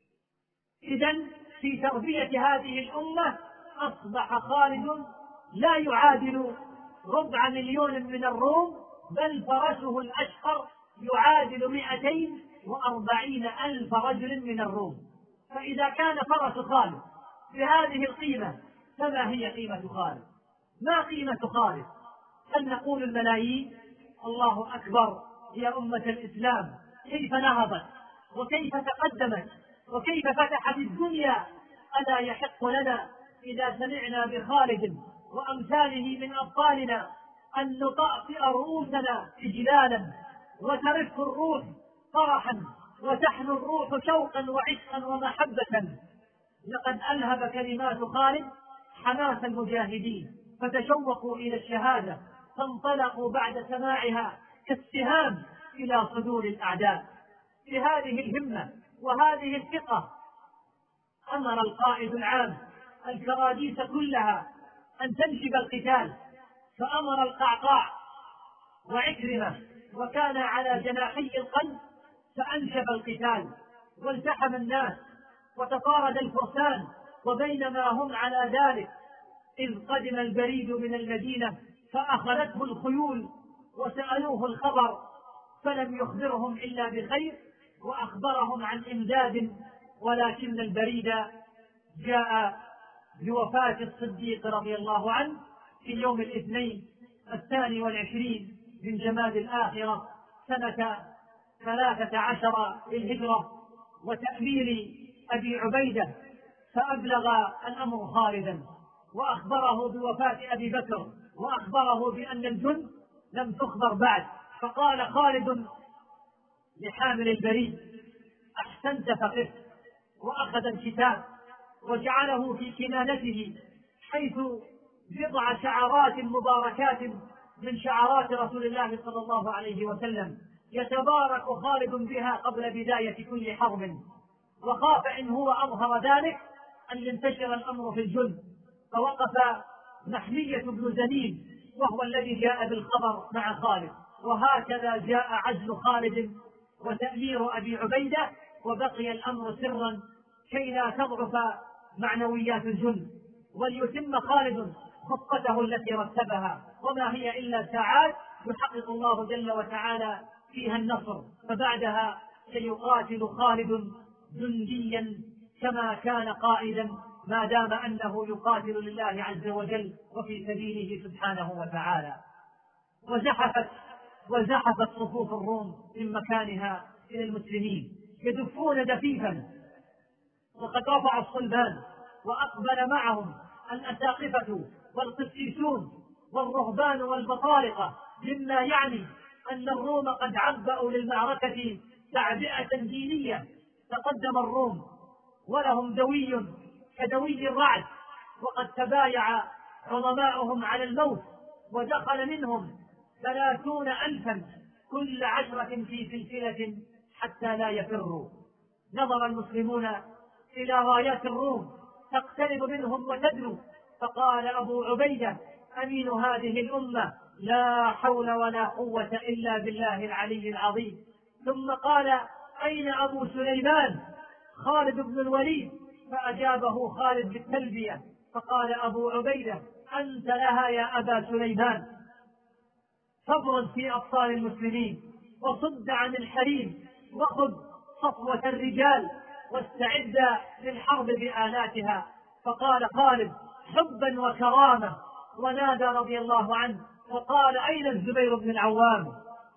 إذن في تربية هذه الأمة أصبح خالد لا يعادل ربع مليون من الروم، بل فرسه الأشقر يعادل مئتين وأربعين ألف رجل من الروم. فإذا كان فرس خالد بهذه القيمة، فما هي قيمة خالد؟ ما قيمة خالد؟ هل نقول الملايين؟ الله أكبر يا أمة الإسلام، كيف نهضت وكيف تقدمت وكيف فتحت الدنيا. ألا يحق لنا إذا سمعنا بخالد وأمثاله من أبطالنا أن نطأطئ رؤوسنا إجلالا، وترف الروح فرحا، وتحنو الروح شوقا وعشقا ومحبة. لقد ألهب كلمات خالد حماس المجاهدين، فتشوقوا إلى الشهادة، فانطلقوا بعد سماعها كالسهام إلى صدور الأعداء. بهذه الهمة وهذه الثقة أمر القائد العام الكراديس كلها أن تنشب القتال، فأمر القعقاع وعكرمة، وكان على جناحي القلب، فأنشب القتال والتحم الناس وتطارد الفرسان. وبينما هم على ذلك إذ قدم البريد من المدينة فأخذته الخيول وسألوه الخبر، فلم يخبرهم إلا بخير، وأخبرهم عن إمداد، ولكن البريد جاء بوفاة الصديق رضي الله عنه في يوم الاثنين الثاني والعشرين من جماد الآخرة سنة ثلاثة عشر للهجرة، وتأمير أبي عبيدة. فأبلغ الأمر خالدا وأخبره بوفاة أبي بكر، وأخبره بأن الجند لم تخبر بعد. فقال خالد لحامل البريد: أحسنت فقفت. وأخذ الكتاب وجعله في كنانته، حيث بضع شعرات مباركات من شعرات رسول الله صلى الله عليه وسلم يتبارك خالد بها قبل بداية كل حرب. وخاف إن هو أظهر ذلك أن ينتشر الأمر في الجند، فوقف محمية بن زنين وهو الذي جاء بالخبر مع خالد. وهكذا جاء عزل خالد وتأمير أبي عبيدة، وبقي الأمر سرا كي لا تضعف معنويات الجند، وليتم خالد خطته التي رتبها، وما هي إلا ساعات يحقق الله جل وتعالى فيها النصر، فبعدها سيقاتل خالد جنديا كما كان قائدا، ما دام أنه يقاتل لله عز وجل وفي سبيله سبحانه وتعالى. وزحفت وزحفت صفوف الروم من مكانها إلى المسلمين يدفون دفيفا، وقد رفع الصلبان، وأقبل معهم الأساقفة والقسيسون والرهبان والبطارقة، مما يعني أن الروم قد عبأوا للمعركة تعبئة دينية. تقدم الروم ولهم دوي كدوي الرعد، وقد تبايع عظماؤهم على الموت، ودخل منهم ثلاثون ألفا كل عشرة في سلسلة حتى لا يفروا. نظر المسلمون إلى رايات الروم تقترب منهم وتدنو، فقال أبو عبيدة أمين هذه الأمة: لا حول ولا قوة إلا بالله العلي العظيم. ثم قال: أين أبو سليمان خالد بن الوليد؟ فأجابه خالد بالتلبية، فقال أبو عبيدة: أنت لها يا أبا سليمان. صبر في أبطال المسلمين، وصد عن الحريم، وخذ صفوة الرجال، واستعد للحرب بآلاتها. فقال خالد حبا وكرامة، ونادى رضي الله عنه وقال: أين الزبير بن العوام؟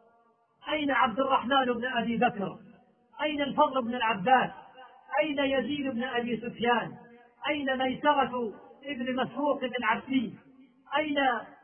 أين عبد الرحمن بن أبي بكر؟ أين الفضل بن العباس؟ أين يزيد بن أبي سفيان؟ أين ميسرة ابن مسروق بن عبسي؟ أين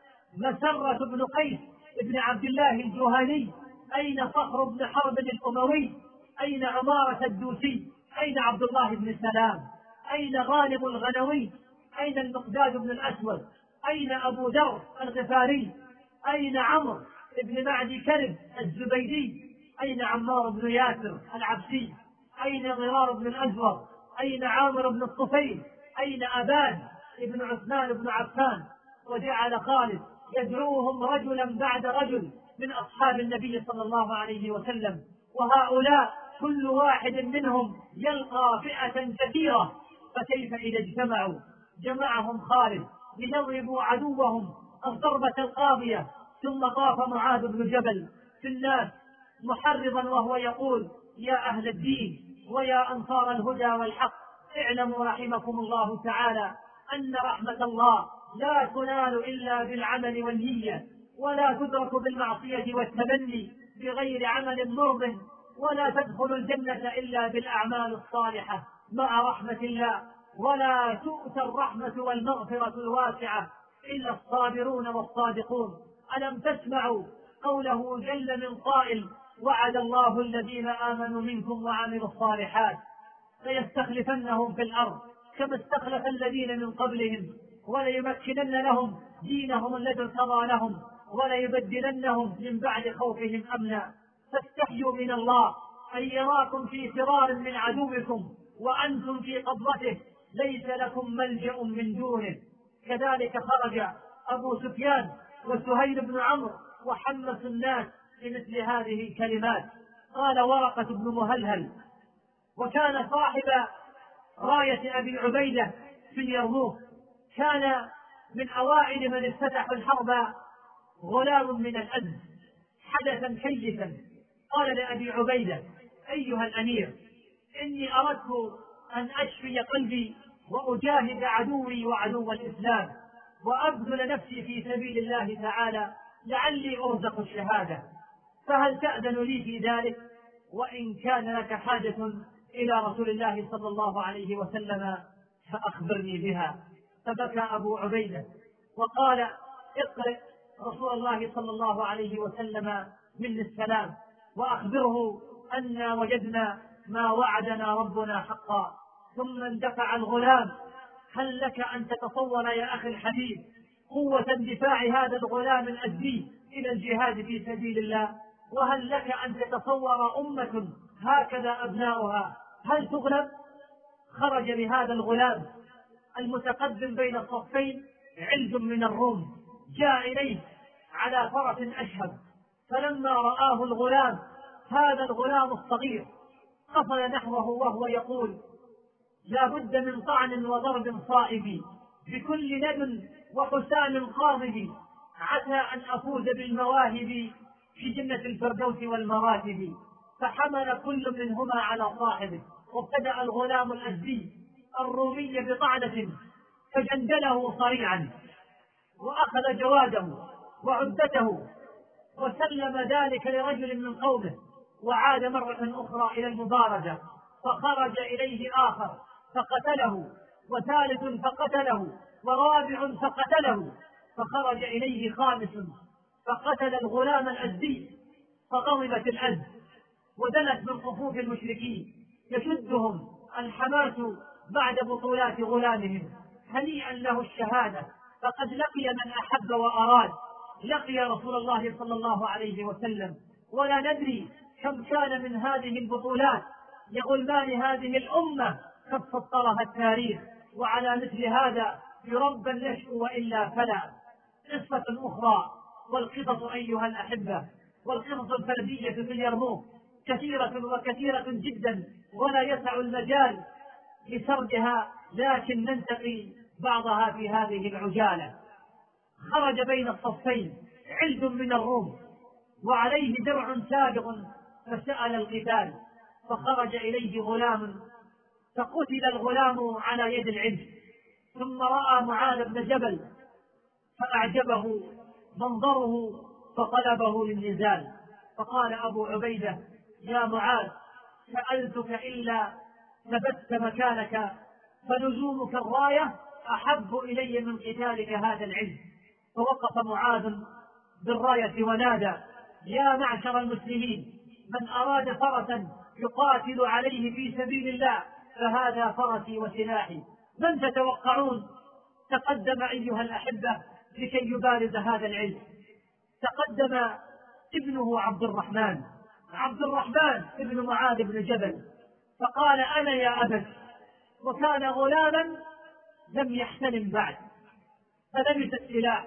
مسرة بن قيس ابن عبد الله الجهني؟ أين صخر بن حرب الأموي؟ أين عمارة الدوسي؟ أين عبد الله بن سلام؟ أين غانم الغنوي؟ أين المقداد بن الأسود؟ أين أبو ذر الغفاري؟ أين عمرو بن معدي كرب الزبيدي؟ أين عمار بن ياسر العبسي؟ أين ضرار بن الأزور؟ أين عامر بن الطفيل؟ أين أبان بن عثمان بن عفان؟ وجعل خالد يدعوهم رجلا بعد رجل من أصحاب النبي صلى الله عليه وسلم، وهؤلاء كل واحد منهم يلقى فئة كثيرة، فكيف إذا اجتمعوا؟ جمعهم خالد ليضربوا عدوهم الضربة القاضية. ثم طاف معاذ بن جبل في الناس محرضا وهو يقول: يا أهل الدين ويا أنصار الهدى والحق، اعلموا رحمكم الله تعالى أن رحمة الله لا تنال إلا بالعمل والنية، ولا تدرك بالمعصية والتبني بغير عمل مرض، ولا تدخل الجنة إلا بالأعمال الصالحة مع رحمة الله، ولا تؤتى الرحمة والمغفرة الواسعة إلا الصابرون والصادقون. ألم تسمعوا قوله جل من قائل: وعد الله الذين آمنوا منكم وعملوا الصالحات ليستخلفنهم في الأرض كما استخلف الذين من قبلهم، وليمكنن لهم دينهم الذي ارتضى لهم، وليبدلنهم من بعد خوفهم أمنا. فاستحيوا من الله أن يراكم في فرار من عدوكم وأنتم في قبضته، ليس لكم ملجأ من دونه. كذلك خرج أبو سفيان وسهيل بن عمرو وحمس الناس بمثل هذه الكلمات. قال ورقة بن مهلهل، وكان صاحب راية أبي عبيدة في اليرموك، كان من أوائل من افتتحوا الحرب غلام من الأزد حدثا كيفا. قال لأبي عبيدة: أيها الأمير، إني أردت أن أشفي قلبي وأجاهد عدوي وعدو الإسلام، وأبذل نفسي في سبيل الله تعالى، لعلي أرزق الشهادة، فهل تأذن لي في ذلك؟ وإن كان لك حاجة إلى رسول الله صلى الله عليه وسلم فأخبرني بها. فبكى أبو عبيدة وقال: اقرأ رسول الله صلى الله عليه وسلم من السلام، وأخبره أن وجدنا ما وعدنا ربنا حقا. ثم اندفع الغلام. هل لك أن تتصور يا أخي الحبيب قوة اندفاع هذا الغلام الأزدي إلى الجهاد في سبيل الله؟ وهل لك أن تتصور أمة هكذا أبناؤها هل تغلب؟ خرج بهذا الغلام المتقدم بين الصفين علد من الروم، جاء إليه على فرس أشهب، فلما رآه الغلام هذا الغلام الصغير قفل نحوه وهو يقول: لا بد من طعن وضرب صائب بكل ند وحسام قاضب، عسى أن أفوز بالمواهب في جنة الفردوس والمراتب. فحمل كل منهما على صاحبه، وابتدأ الغلام الأزدي الرومي بطعنة فجندله صريعا، وأخذ جواده وعدته وسلم ذلك لرجل من قومه، وعاد مرة أخرى إلى المبارزة، فخرج إليه آخر فقتله، وثالث فقتله، ورابع فقتله، فخرج إليه خامس فقتل الغلام الأزدي. فغضبت الأزد ودنت من صفوف المشركين يشدهم الحماس بعد بطولات غلامهم. هنيئا له الشهادة، فقد لقي من أحب وأراد، لقي رسول الله صلى الله عليه وسلم. ولا ندري كم كان من هذه البطولات يغلمان هذه الأمة قد سطرها التاريخ، وعلى مثل هذا يربى النشء وإلا فلا. قصة أخرى، والقصص أيها الأحبة، والقصص الفردية في اليرموك كثيرة وكثيرة جدا، ولا يسع المجال لسردها، لكن ننتقي بعضها في هذه العجالة. خرج بين الصفين علد من الروم وعليه درع سابق فسأل القتال، فخرج إليه غلام فقتل الغلام على يد العلد. ثم رأى معاذ بن جبل فأعجبه منظره فطلبه للنزال، فقال أبو عبيدة: يا معاذ، سألتك إلا ثبت مكانك، فلزومك الراية أحب إلي من قتالك هذا العلم. فوقف معاذ بالراية ونادى: يا معشر المسلمين، من أراد فرسا يقاتل عليه في سبيل الله فهذا فرسي وسلاحي، من تتوقعون؟ تقدم أيها الأحبة لكي يبارز هذا العلم. تقدم ابنه عبد الرحمن عبد الرحمن ابن معاذ بن جبل، فقال: أنا يا أبت. وكان غلاما لم يحتلم بعد، فلبس السلاح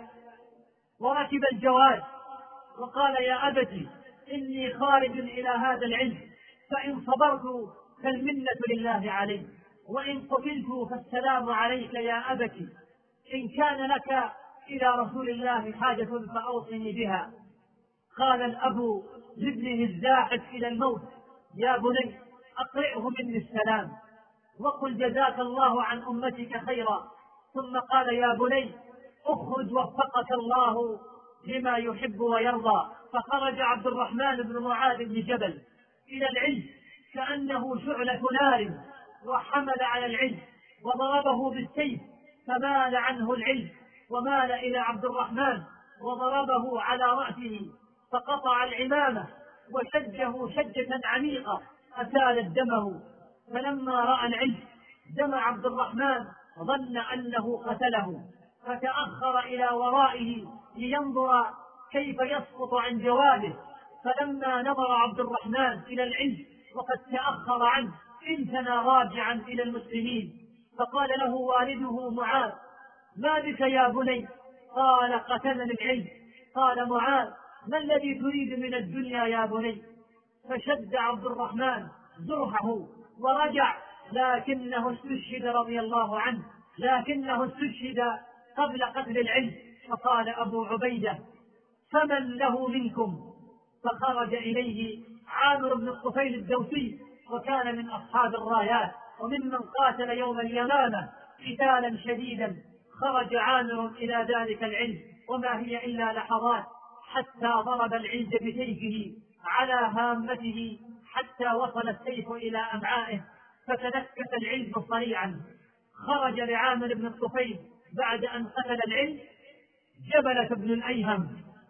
وركب الجواد، وقال: يا أبت، إني خارج إلى هذا العلم، فإن صبرت فالمنة لله علي، وإن قتلت فالسلام عليك يا أبت. إن كان لك إلى رسول الله حاجة فأوصني بها. قال الأب لابنه الزاحف إلى الموت: يا بني، أقرئه مني السلام وقل جزاك الله عن أمتك خيرا. ثم قال: يا بني، اخرج وفقك الله لما يحب ويرضى. فخرج عبد الرحمن بن معاذ بن جبل إلى العلم كأنه شعلة نار، وحمل على العلم وضربه بالسيف، فمال عنه العلم ومال إلى عبد الرحمن وضربه على رأسه فقطع العمامة وشجه شجة عميقة أسالت دمه. فلما رأى العلم دم عبد الرحمن ظن أنه قتله، فتأخر إلى ورائه لينظر كيف يسقط عن جواده. فلما نظر عبد الرحمن إلى العلم وقد تأخر عنه انثنى راجعا إلى المسلمين، فقال له والده معاذ: ما بك يا بني؟ قال: قتلني العلم. قال معاذ: ما الذي تريد من الدنيا يا بني؟ فشد عبد الرحمن جرحه ورجع، لكنه استشهد رضي الله عنه، لكنه استشهد قبل قتل العلم. فقال أبو عبيدة: فمن له منكم؟ فخرج إليه عامر بن الطفيل الدوسي، وكان من أصحاب الرايات وممن قاتل يوم اليمامة قتالا شديدا. خرج عامر إلى ذلك العلم وما هي إلا لحظات، حتى ضرب العلم بسيفه على هامته حتى وصل السيف إلى أمعائه، فتنكس العلم صريعا. خرج لعامر بن الطفيل بعد أن قتل العلم جبلة بن الأيهم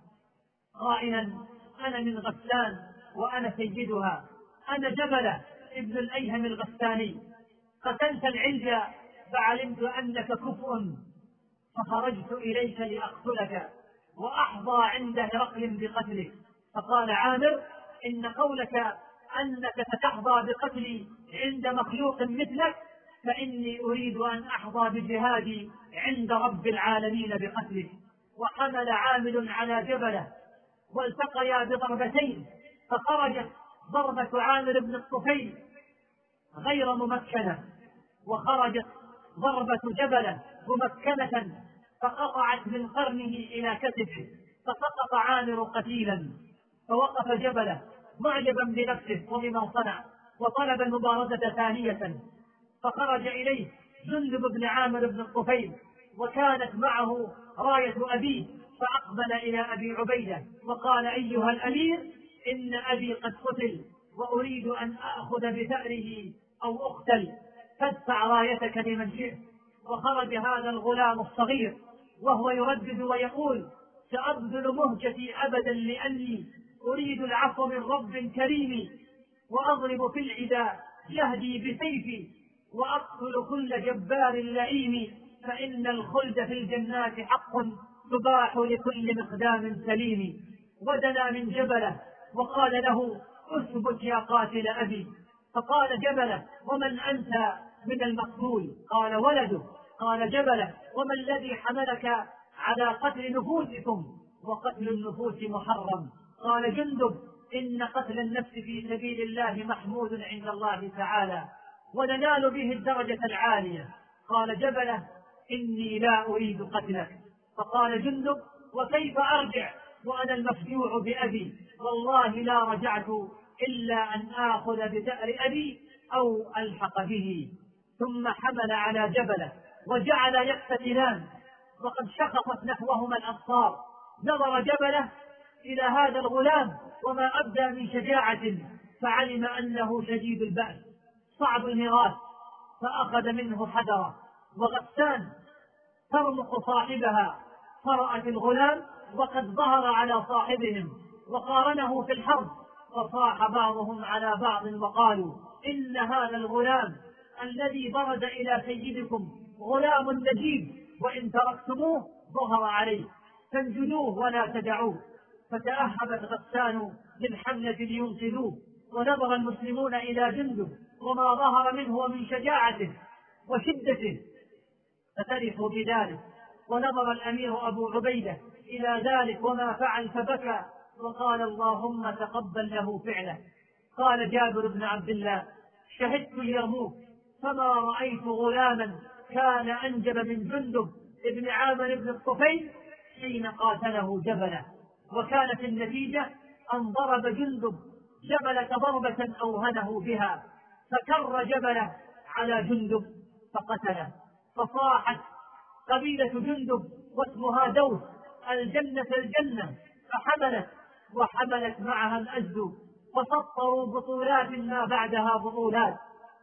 قائلا: أنا من غسان وأنا سيدها، أنا جبلة ابن الأيهم الغساني، قتلت العلج فعلمت أنك كفء، فخرجت إليك لأقتلك وأحظى عند هرقل بقتلك. فقال عامر: إن قولك أنك ستحظى بقتلي عند مخلوق مثلك، فإني أريد أن أحظى بجهادي عند رب العالمين بقتلك. وحمل عامل على جبله والتقيا بضربتين، فخرجت ضربة عامر بن الطفيل غير ممكنة، وخرجت ضربة جبلة ممكنة فقطعت من قرنه إلى كتفه، فسقط عامر قتيلا. فوقف جبلة معجبا بنفسه وبما صنع، وطلب المبارزة ثانية، فخرج إليه جندب بن عامر بن الطفيل، وكانت معه راية أبيه، فأقبل إلى أبي عبيدة وقال: أيها الأمير، إن أبي قد قتل وأريد أن أخذ بثأره أو أقتل، فادفع رايتك لمن شئت. وخرج هذا الغلام الصغير وهو يردد ويقول: سأبذل مهجتي أبدا لأني أريد العفو من رب كريم، وأضرب في العدا جهدي بسيفي، وأقتل كل جبار لئيم، فإن الخلد في الجنات حق تباح لكل مقدام سليم. ودنا من جبله وقال له: اثبت يا قاتل أبي. فقال جبله: ومن أنت من المقتول؟ قال: ولده. قال جبله: وما الذي حملك على قتل نفوسكم؟ وقتل النفوس محرم. قال جندب: إن قتل النفس في سبيل الله محمود عند الله تعالى، وننال به الدرجة العالية. قال جبله: إني لا أريد قتلك. فقال جندب: وكيف أرجع وأنا المفجوع بأبي؟ والله لا رجعت إلا أن آخذ بثأر أبي أو ألحق به. ثم حمل على جبله وجعل يقتتلان، وقد شخصت نحوهما الأبصار. نظر جبله إلى هذا الغلام وما أبدى من شجاعة، فعلم أنه شديد البأس صعب الميراث، فأخذ منه حجرا. وغسان ترمق صاحبها، فرأت الغلام وقد ظهر على صاحبهم وقارنه في الحرب، فصاح بعضهم على بعض وقالوا: إن هذا الغلام الذي برز إلى سيدكم غلام نجيب، وإن تركتموه ظهر عليه، فانجلوه ولا تدعوه. فتأهبت غسان للحملة لينقذوه، ونظر المسلمون إلى جنده وما ظهر منه ومن شجاعته وشدته، فترحوا بذلك. ونظر الأمير أبو عبيدة إلى ذلك وما فعل فبكى وقال: اللهم تقبل له فعله. قال جابر بن عبد الله: شهدت اليرموك فما رأيت غلاما كان أنجب من جندب ابن عامر بن الطفيل حين قاتله جبله، وكانت النتيجة أن ضرب جندب جبلة ضربة أوهنه بها، فكر جبله على جندب فقتله. فصاحت قبيلة جندب واسمها دوس: الجنة الجنة، فحملت وحملت معها الأزد، فسطروا بطولات ما بعدها بطولات.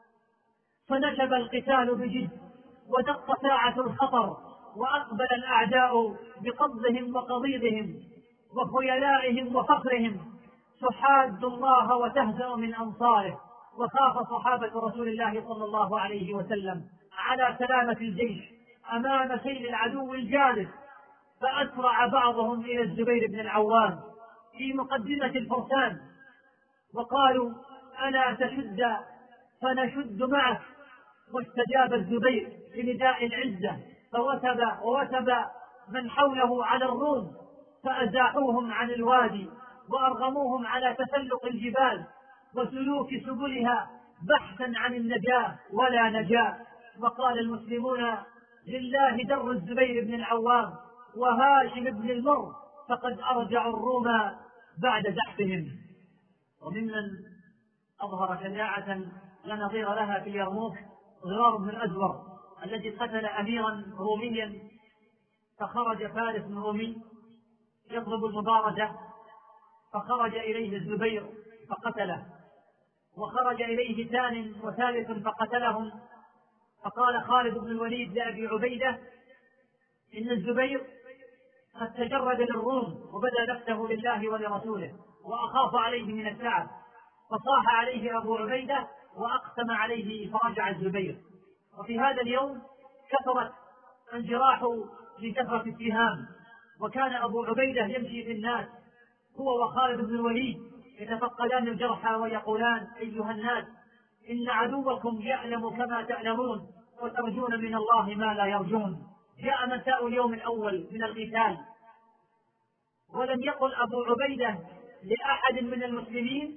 فنشب القتال بجد، ودق ساعة الخطر، وأقبل الأعداء بقبضهم وقضيضهم وخيلائهم وفخرهم، تحاد الله وتهزأ من أنصاره. وخاف صحابة رسول الله صلى الله عليه وسلم على سلامة الجيش أمام سيل العدو الجالس، فأسرع بعضهم إلى الزبير بن العوام في مقدمة الفرسان وقالوا: ألا تشد فنشد معك. واستجاب الزبير بنداء العزة، فوثب ووثب من حوله على الروم، فأزاحوهم عن الوادي وأرغموهم على تسلق الجبال وسلوك سبلها بحثا عن النجاة ولا نجاة. وقال المسلمون: لله در الزبير بن العوام وهاشم بن المر، فقد أرجعوا الروم بعد زحفهم. وممن أظهر شجاعة لا نظير لها في اليرموك غرار بن الأزور، الذي قتل أميرا روميا، فخرج فارس رومي يطلب المبارزة، فخرج إليه الزبير فقتله، وخرج إليه ثان وثالث فقتلهم. فقال خالد بن الوليد لأبي عبيدة: إن الزبير قد تجرد للروم وبدأ نفسه لله ولرسوله، وأخاف عليه من التعب. فصاح عليه أبو عبيدة وأقسم عليه، فرجع الزبير. وفي هذا اليوم كثرت الجراح لكثرة السهام، وكان أبو عبيدة يمشي في الناس هو وخالد بن الوليد يتفقدان الجرحى ويقولان: أيها الناس، إن عدوكم يعلم كما تعلمون وترجون من الله ما لا يرجون. جاء مساء اليوم الأول من القتال، ولم يقل أبو عبيدة لأحد من المسلمين: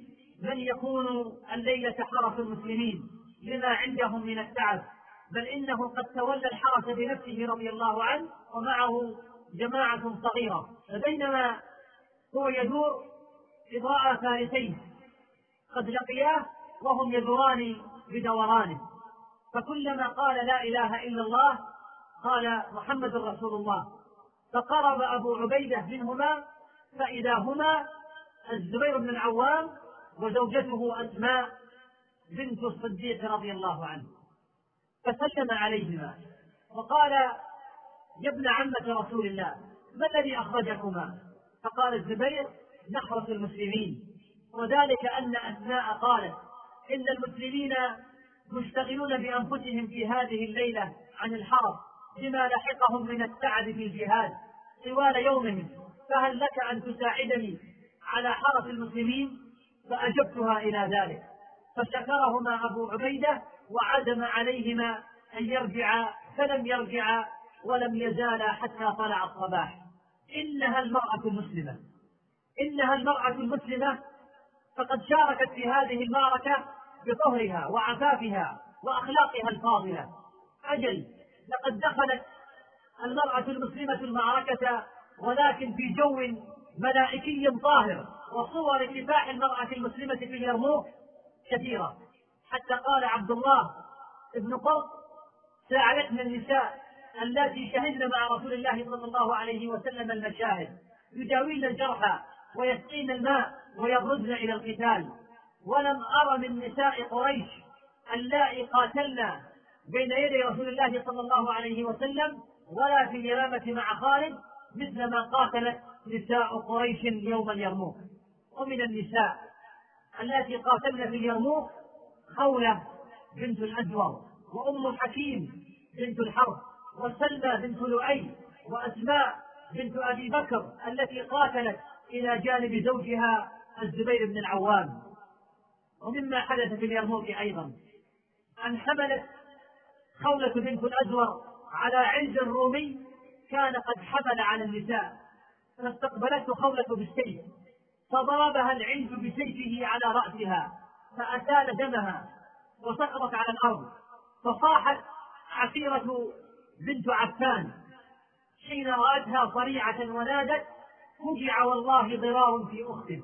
من يكون الليلة حرس المسلمين لما عندهم من التعب، بل إنه قد تولى الحرس بنفسه رضي الله عنه ومعه جماعة صغيرة. فبينما هو يدور إذ رأى فارسين قد لقياه وهم يدوران بدورانه، فكلما قال لا إله إلا الله قال محمد رسول الله، فقرب أبو عبيدة منهما فإذا هما الزبير بن العوام وزوجته أسماء بنت الصديق رضي الله عنه، فسلم عليهما وقال يا ابن عمة رسول الله ما الذي أخرجكما؟ فقال الزبير نحرس المسلمين، وذلك أن أسماء قالت إن المسلمين مشتغلون بأنفسهم في هذه الليلة عن الحرب بما لحقهم من التعب في الجهاد طوال يومهم، فهل لك أن تساعدني على حرس المسلمين؟ فأجبتها إلى ذلك، فشكرهما أبو عبيدة وعزم عليهما أن يرجعا، فلم يرجعا ولم يزالا حتى طلع الصباح. إنها المرأة المسلمة، إنها المرأة المسلمة فقد شاركت في هذه المعركة بطهرها وعفافها وأخلاقها الفاضلة. أجل لقد دخلت المرأة المسلمة المعركة ولكن في جو ملائكي طاهر، وصور كفاح المرأة المسلمة في اليرموك كثيرة، حتى قال عبد الله ابن قرط ساعدتنا النساء التي شهدن مع رسول الله صلى الله عليه وسلم المشاهد يداوين الجرحى ويسقين الماء ويبرزن إلى القتال، ولم أر من نساء قريش اللائي قاتلنا بين يدي رسول الله صلى الله عليه وسلم ولا في اليمامة مع خالد مثل ما قاتلت نساء قريش يوم اليرموك. ومن النساء التي قاتلن في اليرموك خولة بنت الأزور، وأم حكيم بنت الحرب، وسلمى بنت لؤي، وأسماء بنت أبي بكر التي قاتلت إلى جانب زوجها الزبير بن العوام. ومما حدث في اليرموك أيضا أن حملت خولة بنت الأزور على عز رومي كان قد حمل على النساء، فاستقبلته خولة بالسيف فضربها العز بسيفه على رأسها فأسال دمها وسقطت على الأرض، فصاحت عسيرة بنت عفان حين رأتها صريعة ونادت فجع والله ضرار في أخته،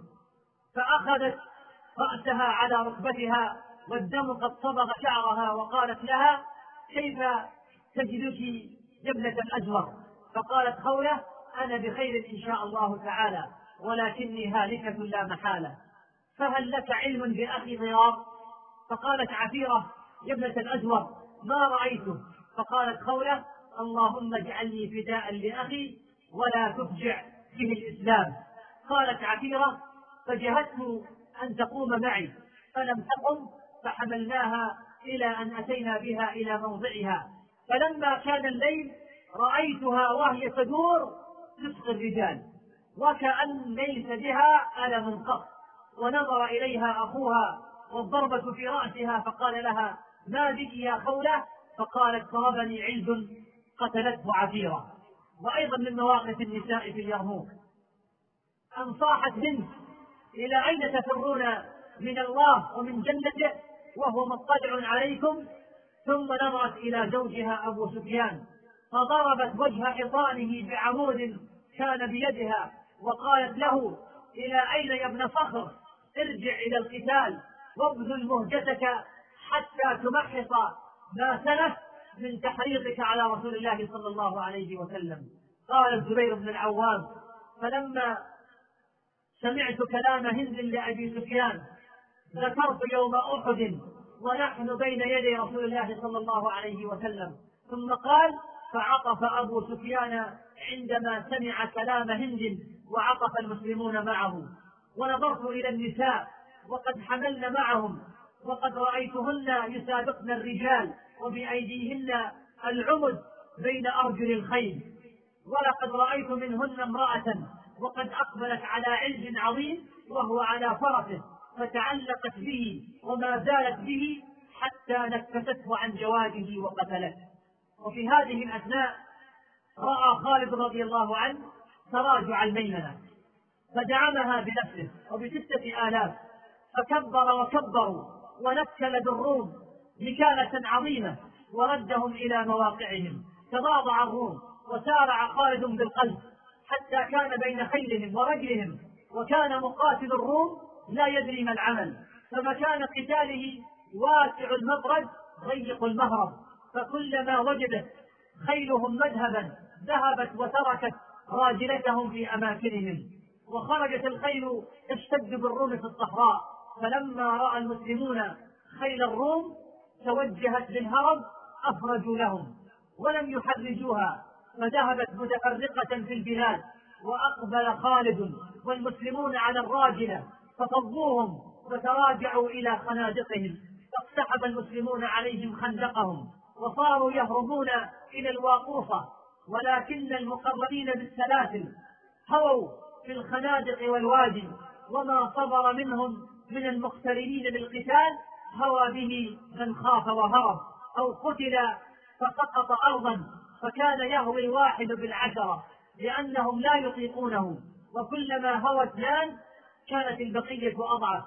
فأخذت رأسها على ركبتها والدم قد صبغ شعرها وقالت لها كيف تجدك يا ابنة الأزور؟ فقالت خولة أنا بخير إن شاء الله تعالى ولكني هالكة لا محالة، فهل لك علم بأخي ضرار؟ فقالت عفيرة يا ابنة الأزور ما رأيته. فقالت خولة اللهم اجعلني فداء لأخي ولا تفجع به الإسلام. قالت عفيرة فجهدت أن تقوم معي فلم تقم، فحملناها إلى أن أتينا بها إلى موضعها، فلما كان الليل رأيتها وهي تدور تسقي الرجال وكأن ليس بها ألم قط، ونظر إليها أخوها والضربة في رأسها فقال لها ما بك يا خولة؟ فقالت ضربني علز قتلته عفيرة. وأيضا من مواقف النساء في اليرموك أن صاحت بنت إلى أين تفرون من الله ومن جنته وهو مطلع عليكم، ثم نظرت إلى زوجها أبو سفيان فضربت وجه حصانه بعمود كان بيدها وقالت له إلى أين يا ابن صخر؟ ارجع إلى القتال وابذل مهجتك حتى تمحص ما سلف من تحريضك على رسول الله صلى الله عليه وسلم. قال الزبير بن العوام فلما سمعت كلام هند لأبي سفيان ذكرت يوم أحد ونحن بين يدي رسول الله صلى الله عليه وسلم، ثم قال فعطف أبو سفيان عندما سمع كلام هند وعطف المسلمون معه. ونظرت إلى النساء وقد حملن معهم وقد رأيتهن يسابقن الرجال وبأيديهن العمد بين أرجل الخيل، ولقد رأيت منهن امرأة وقد أقبلت على علج عظيم وهو على فرسه فتعلقت به وما زالت به حتى نكسته عن جواده وقتلته. وفي هذه الأثناء رأى خالد رضي الله عنه تراجع الميمنة فدعمها بنفسه وبستة آلاف، فكبر وكبروا ونكل بالروم نكالة عظيمة وردهم إلى مواقعهم. تواضع الروم وسارع خالد بالقلب حتى كان بين خيلهم ورجلهم، وكان مقاتل الروم لا يدري ما العمل، فمكان قتاله واسع المبرد ضيق المهرب، فكلما وجدت خيلهم مذهبا ذهبت وتركت راجلتهم في أماكنهم. وخرجت الخيل تشتد بالروم في الصحراء، فلما رأى المسلمون خيل الروم توجهت بالهرب أفرجوا لهم ولم يحرجوها، فذهبت متفرقة في البلاد. وأقبل خالد والمسلمون على الراجلة ففضوهم وتراجعوا إلى خنادقهم، فاقتحم المسلمون عليهم خندقهم وصاروا يهربون إلى الواقوفة، ولكن المقربين بالسلاسل هووا في الخنادق والوادي، وما صبر منهم من المقترنين بالقتال هوى به من خاف وهرب أو قتل فسقط أرضا، فكان يهوي الواحد بالعشرة لأنهم لا يطيقونه، وكلما هوى اثنان كانت البقية أضعف،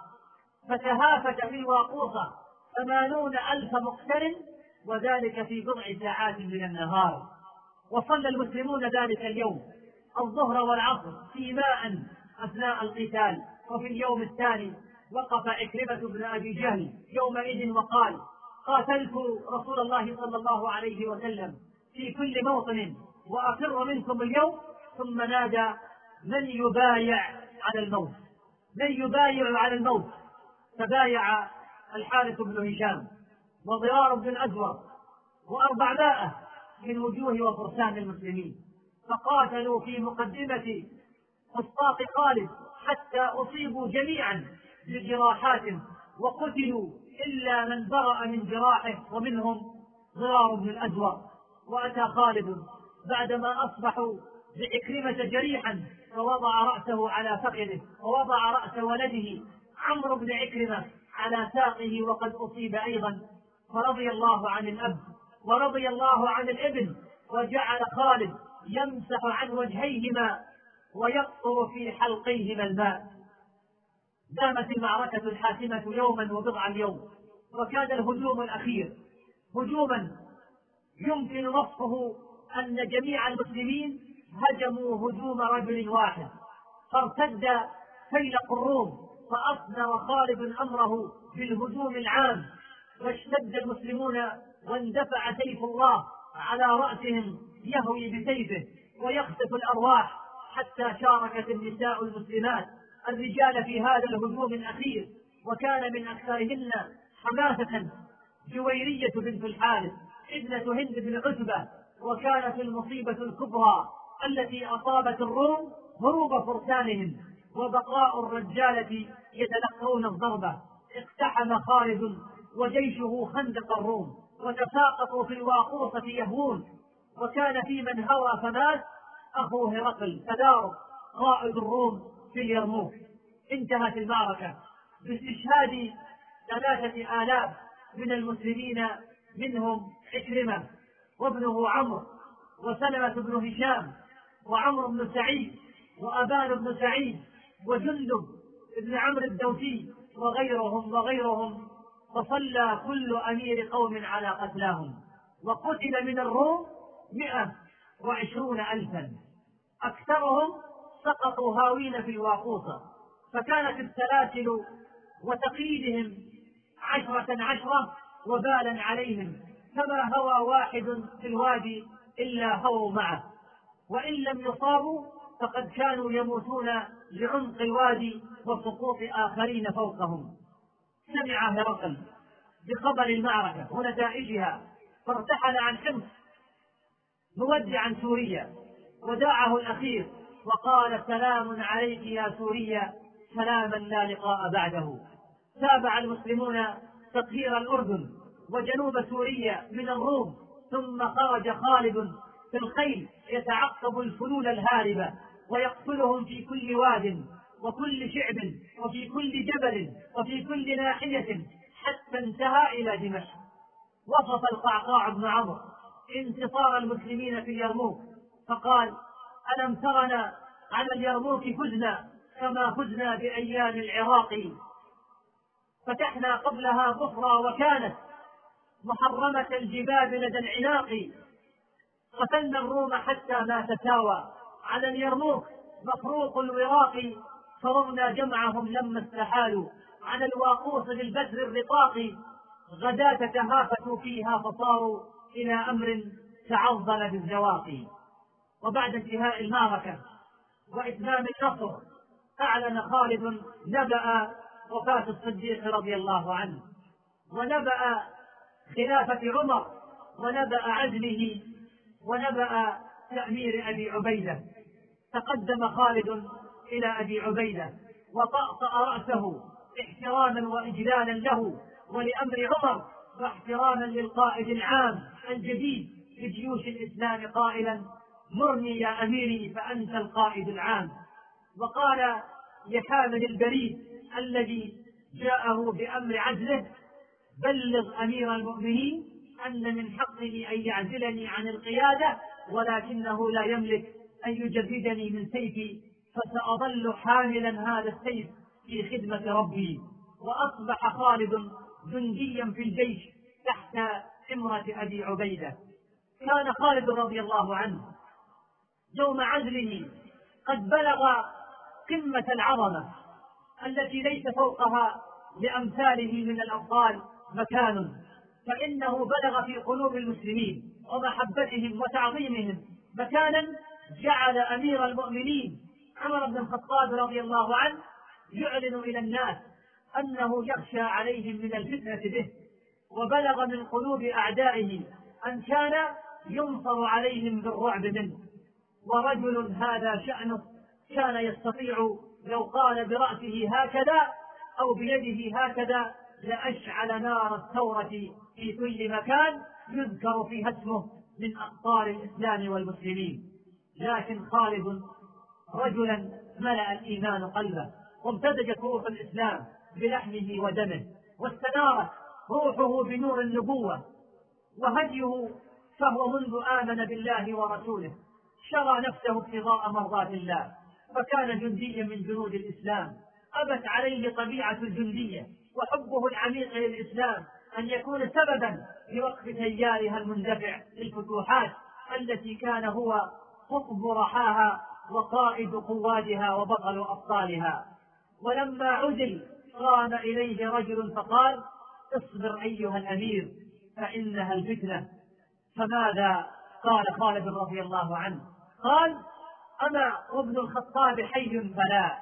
فتهافت في الواقوفة ثمانون ألف مقترن، وذلك في بضع ساعات من النهار. وصلى المسلمون ذلك اليوم الظهر والعصر في ماء أثناء القتال. وفي اليوم الثاني وقف عكرمة بن أبي جهل يومئذ وقال: قاتلت رسول الله صلى الله عليه وسلم في كل موطن وأفر منكم اليوم. ثم نادى: من يبايع على الموت؟ من يبايع على الموت؟ فبايع الحارث بن هشام وضرار بن الأزور وأربعمائة من وجوه وفرسان المسلمين، فقاتلوا في مقدمة فسطاط خالد حتى أصيبوا جميعا بجراحات وقتلوا إلا من برأ من جراحه، ومنهم ضرار بن الأزور. وأتى خالد بعدما أصبحوا بعكرمة جريحا فوضع رأسه على فخذه، ووضع رأس ولده عمرو بن عكرمة على ساقه وقد أصيب أيضا، فرضي الله عن الأب ورضي الله عن الابن، وجعل خالد يمسح عن وجهيهما ويقطر في حلقيهما الماء. دامت المعركة الحاسمة يوما وبضع اليوم، وكان الهجوم الأخير هجوما يمكن وصفه أن جميع المسلمين هجموا هجوم رجل واحد، فارتد فيلق الروم فأصدر خالد أمره بالهجوم العام، واشتد المسلمون واندفع سيف الله على رأسهم يهوي بسيفه ويخسف الأرواح، حتى شاركت النساء المسلمات الرجال في هذا الهجوم الأخير، وكان من أكثرهن حماسة جويرية بنت الحارث ابنة هند بن عتبة. وكانت المصيبة الكبرى التي أصابت الروم هروب فرسانهم وبقاء الرجالة يتلقون الضربة. اقتحم خالد وجيشه خندق الروم وتساقطوا في الواقوصة يهوون، وكان في من هوى فمات أخو هرقل فدار قائد الروم في اليرموك. انتهت المعركة باستشهاد ثلاثة آلاف من المسلمين، منهم عكرمة وابنه عمرو وسلمة بن هشام وعمرو بن سعيد وأبان بن سعيد وجندب بن عمرو الدوسي وغيرهم وغيرهم، فصلى كل أمير قوم على قتلاهم. وقتل من الروم مئة وعشرون ألفا، أكثرهم سقطوا هاوين في الواقوصة، فكانت السلاسل وتقييدهم عشرة عشرة وبالا عليهم، فما هوى واحد في الوادي إلا هووا معه، وإن لم يصابوا فقد كانوا يموتون لعمق الوادي وسقوط آخرين فوقهم. سمع هرقل بخبر المعركة ونتائجها فارتحل عن حمص مودعا سوريا، وداعه الأخير وقال: سلام عليك يا سوريا، سلاما لا لقاء بعده. تابع المسلمون تطهير الأردن وجنوب سوريا من الروم، ثم خرج خالد في الخيل يتعقب الفلول الهاربة ويقتلهم في كل واد وكل شعب وفي كل جبل وفي كل ناحية حتى انتهى إلى دمشق. وصف القعقاع بن عمرو انتصار المسلمين في اليرموك فقال: ألم ترنا على اليرموك فزنا كما فزنا بأيام العراق، فتحنا قبلها بصرى وكانت محرمة الجبال لدى العناق، قتلنا الروم حتى ما تساوى على اليرموك مفروق الوراق، فررنا جمعهم لما استحالوا على الواقوس بالبدر الرقاق، غداة تهافتوا فيها فصاروا إلى أمر تعظم بالزواق. وبعد انتهاء المعركة وإتمام النصر أعلن خالد نبأ وفاة الصديق رضي الله عنه، ونبأ خلافة عمر، ونبأ عزله، ونبأ تأمير أبي عبيدة. تقدم خالد إلى أبي عبيدة وطأطأ رأسه احتراما وإجلالا له ولأمر عمر، واحتراما للقائد العام الجديد لجيوش الإسلام، قائلا: مرني يا أميري فأنت القائد العام. وقال لحامل البريد الذي جاءه بأمر عزله: بلغ أمير المؤمنين أن من حقه أن يعزلني عن القيادة، ولكنه لا يملك أن يجردني من سيفي، فسأظل حاملا هذا السيف في خدمة ربي. وأصبح خالد جنديا في الجيش تحت إمرة أبي عبيدة. كان خالد رضي الله عنه يوم عزله قد بلغ قمة العظمة التي ليس فوقها لأمثاله من الأبطال مكان، فإنه بلغ في قلوب المسلمين ومحبتهم وتعظيمهم مكانا جعل أمير المؤمنين عمر بن الخطاب رضي الله عنه يعلن إلى الناس أنه يخشى عليهم من الفتنة به، وبلغ من قلوب أعدائه أن كان ينصر عليهم بالرعب منه. ورجل هذا شأنه كان يستطيع لو قال برأسه هكذا أو بيده هكذا لأشعل نار الثورة في كل مكان يذكر فيها اسمه من أقطار الإسلام والمسلمين. لكن خالد رجلا ملأ الإيمان قلبه، وامتزجت روح الإسلام بلحمه ودمه، واستنارت روحه بنور النبوة وهديه، فهو منذ آمن بالله ورسوله شرى نفسه ابتغاء مرضات الله، فكان جنديا من جنود الإسلام. أبت عليه طبيعة الجندية وحبه العميق للإسلام أن يكون سببا لوقف تيارها المندفع للفتوحات التي كان هو قطب رحاها وقائد قوادها وبطل أبطالها. ولما عزل قام إليه رجل فقال: اصبر أيها الأمير فإنها الفتنة. فماذا قال خالد رضي الله عنه؟ قال: أما وابن الخطاب حي فلا.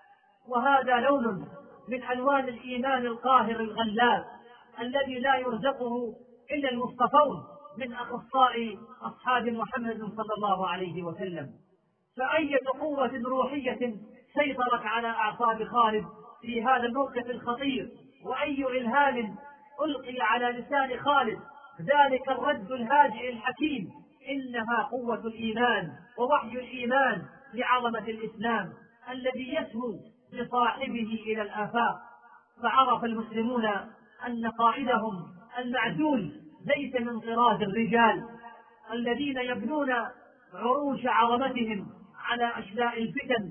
وهذا لون من ألوان الإيمان القاهر الغلاب الذي لا يرزقه إلا المصطفون من أخصاء أصحاب محمد صلى الله عليه وسلم. فأية قوة روحية سيطرت على أعصاب خالد في هذا الموقف الخطير، وأي إلهام ألقي على لسان خالد ذلك الرد الهادئ الحكيم: إنها قوة الإيمان ووحي الإيمان لعظمة الإسلام الذي يسمو لصاحبه إلى الآفاق. فعرف المسلمون أن قائدهم المعزول ليس من طراز الرجال الذين يبنون عروش عظمتهم على أشلاء الفتن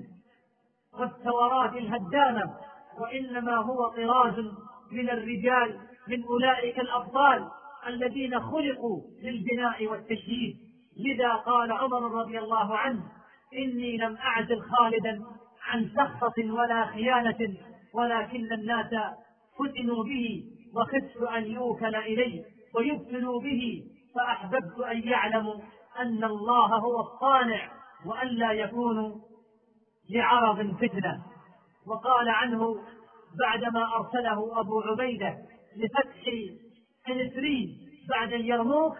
والثورات الهدامة، وإنما هو طراز من الرجال، من أولئك الأبطال الذين خلقوا للبناء والتشييد. لذا قال عمر رضي الله عنه: إني لم أعزل خالدا عن سخط ولا خيانة، ولكن الناس فتنوا به وخفت أن يوكل إليه ويفتنوا به، فأحببت أن يعلموا أن الله هو الصانع وأن لا يكونوا لعرض فتنة. وقال عنه بعدما أرسله أبو عبيدة لفتح فلسطين بعد اليرموك: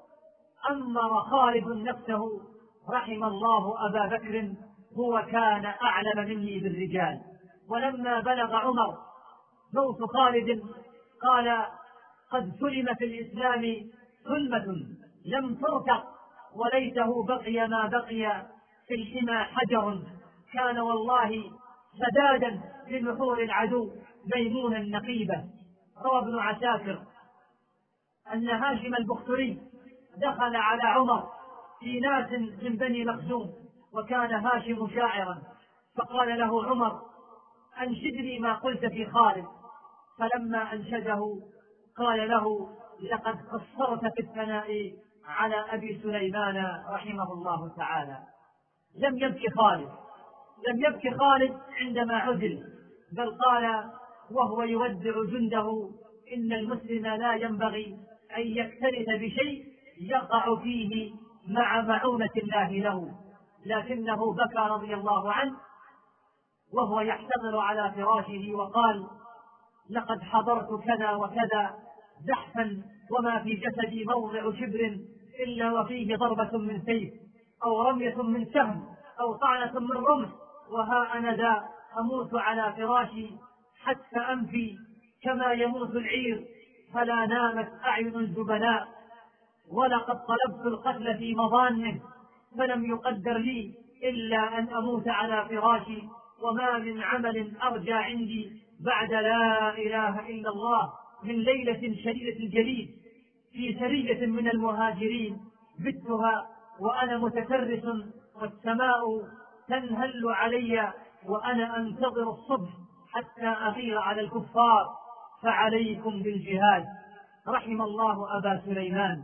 أمر خالد نفسه رحم الله أبا بكر هو كان أعلم مني بالرجال. ولما بلغ عمر موت خالد قال: قد سلم في الإسلام سلمة لم ترتق، وليته بقي ما بقي في الحمى حجر، كان والله سدادا لنحور العدو ميمونا نقيبة. روى ابن عساكر أن هاشم البختري دخل على عمر في ناس من بني مخزوم، وكان هاشم شاعرا، فقال له عمر: أنشدني ما قلت في خالد. فلما أنشده قال له: لقد قصرت في الثناء على أبي سليمان رحمه الله تعالى. لم يبكي خالد لم يبكي خالد عندما عزل، بل قال وهو يودع جنده: إن المسلم لا ينبغي أن يكترث بشيء يقع فيه مع معونة الله له، لكنه بكى رضي الله عنه وهو يحتضر على فراشه وقال: لقد حضرت كذا وكذا زحفا وما في جسدي موضع شبر إلا وفيه ضربة من سيف أو رمية من سهم أو طعنة من رمح، وها أنا ذا أموت على فراشي حتى أنفي كما يموت العير، فلا نامت أعين الجبناء. ولقد طلبت القتل في مظانه فلم يقدر لي إلا أن أموت على فراشي، وما من عمل أرجى عندي بعد لا إله إلا الله من ليلة شديدة الجليد في سرية من المهاجرين بتها وأنا متكرس والسماء تنهل علي وأنا أنتظر الصبح حتى أغير على الكفار، فعليكم بالجهاد. رحم الله أبا سليمان،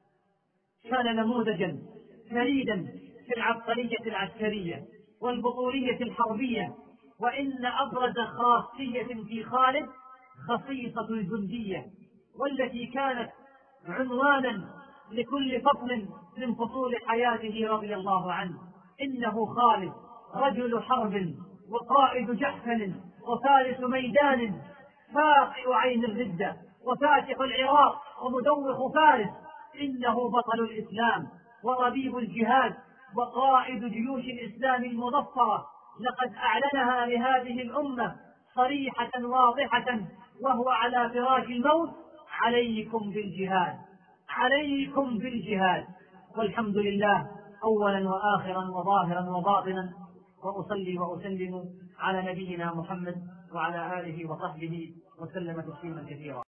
كان نموذجا فريدا في العبقرية العسكرية والبطولية الحربية، وإن أبرز خاصية في خالد خصيصة الجندية، والتي كانت عنوانا لكل فصل من فصول حياته رضي الله عنه. إنه خالد رجل حرب وقائد جحفل وفارس ميدان، فاقع عين الردة وفاتح العراق ومدوخ فارس. إنه بطل الإسلام وربيب الجهاد وقائد جيوش الإسلام المظفرة، لقد أعلنها لهذه الأمة صريحة واضحة وهو على فراش الموت: عليكم بالجهاد، عليكم بالجهاد. والحمد لله أولا وآخرا وظاهرا وباطنا، وأصلي وأسلم على نبينا محمد وعلى آله وصحبه وسلم تسليما كثيرا.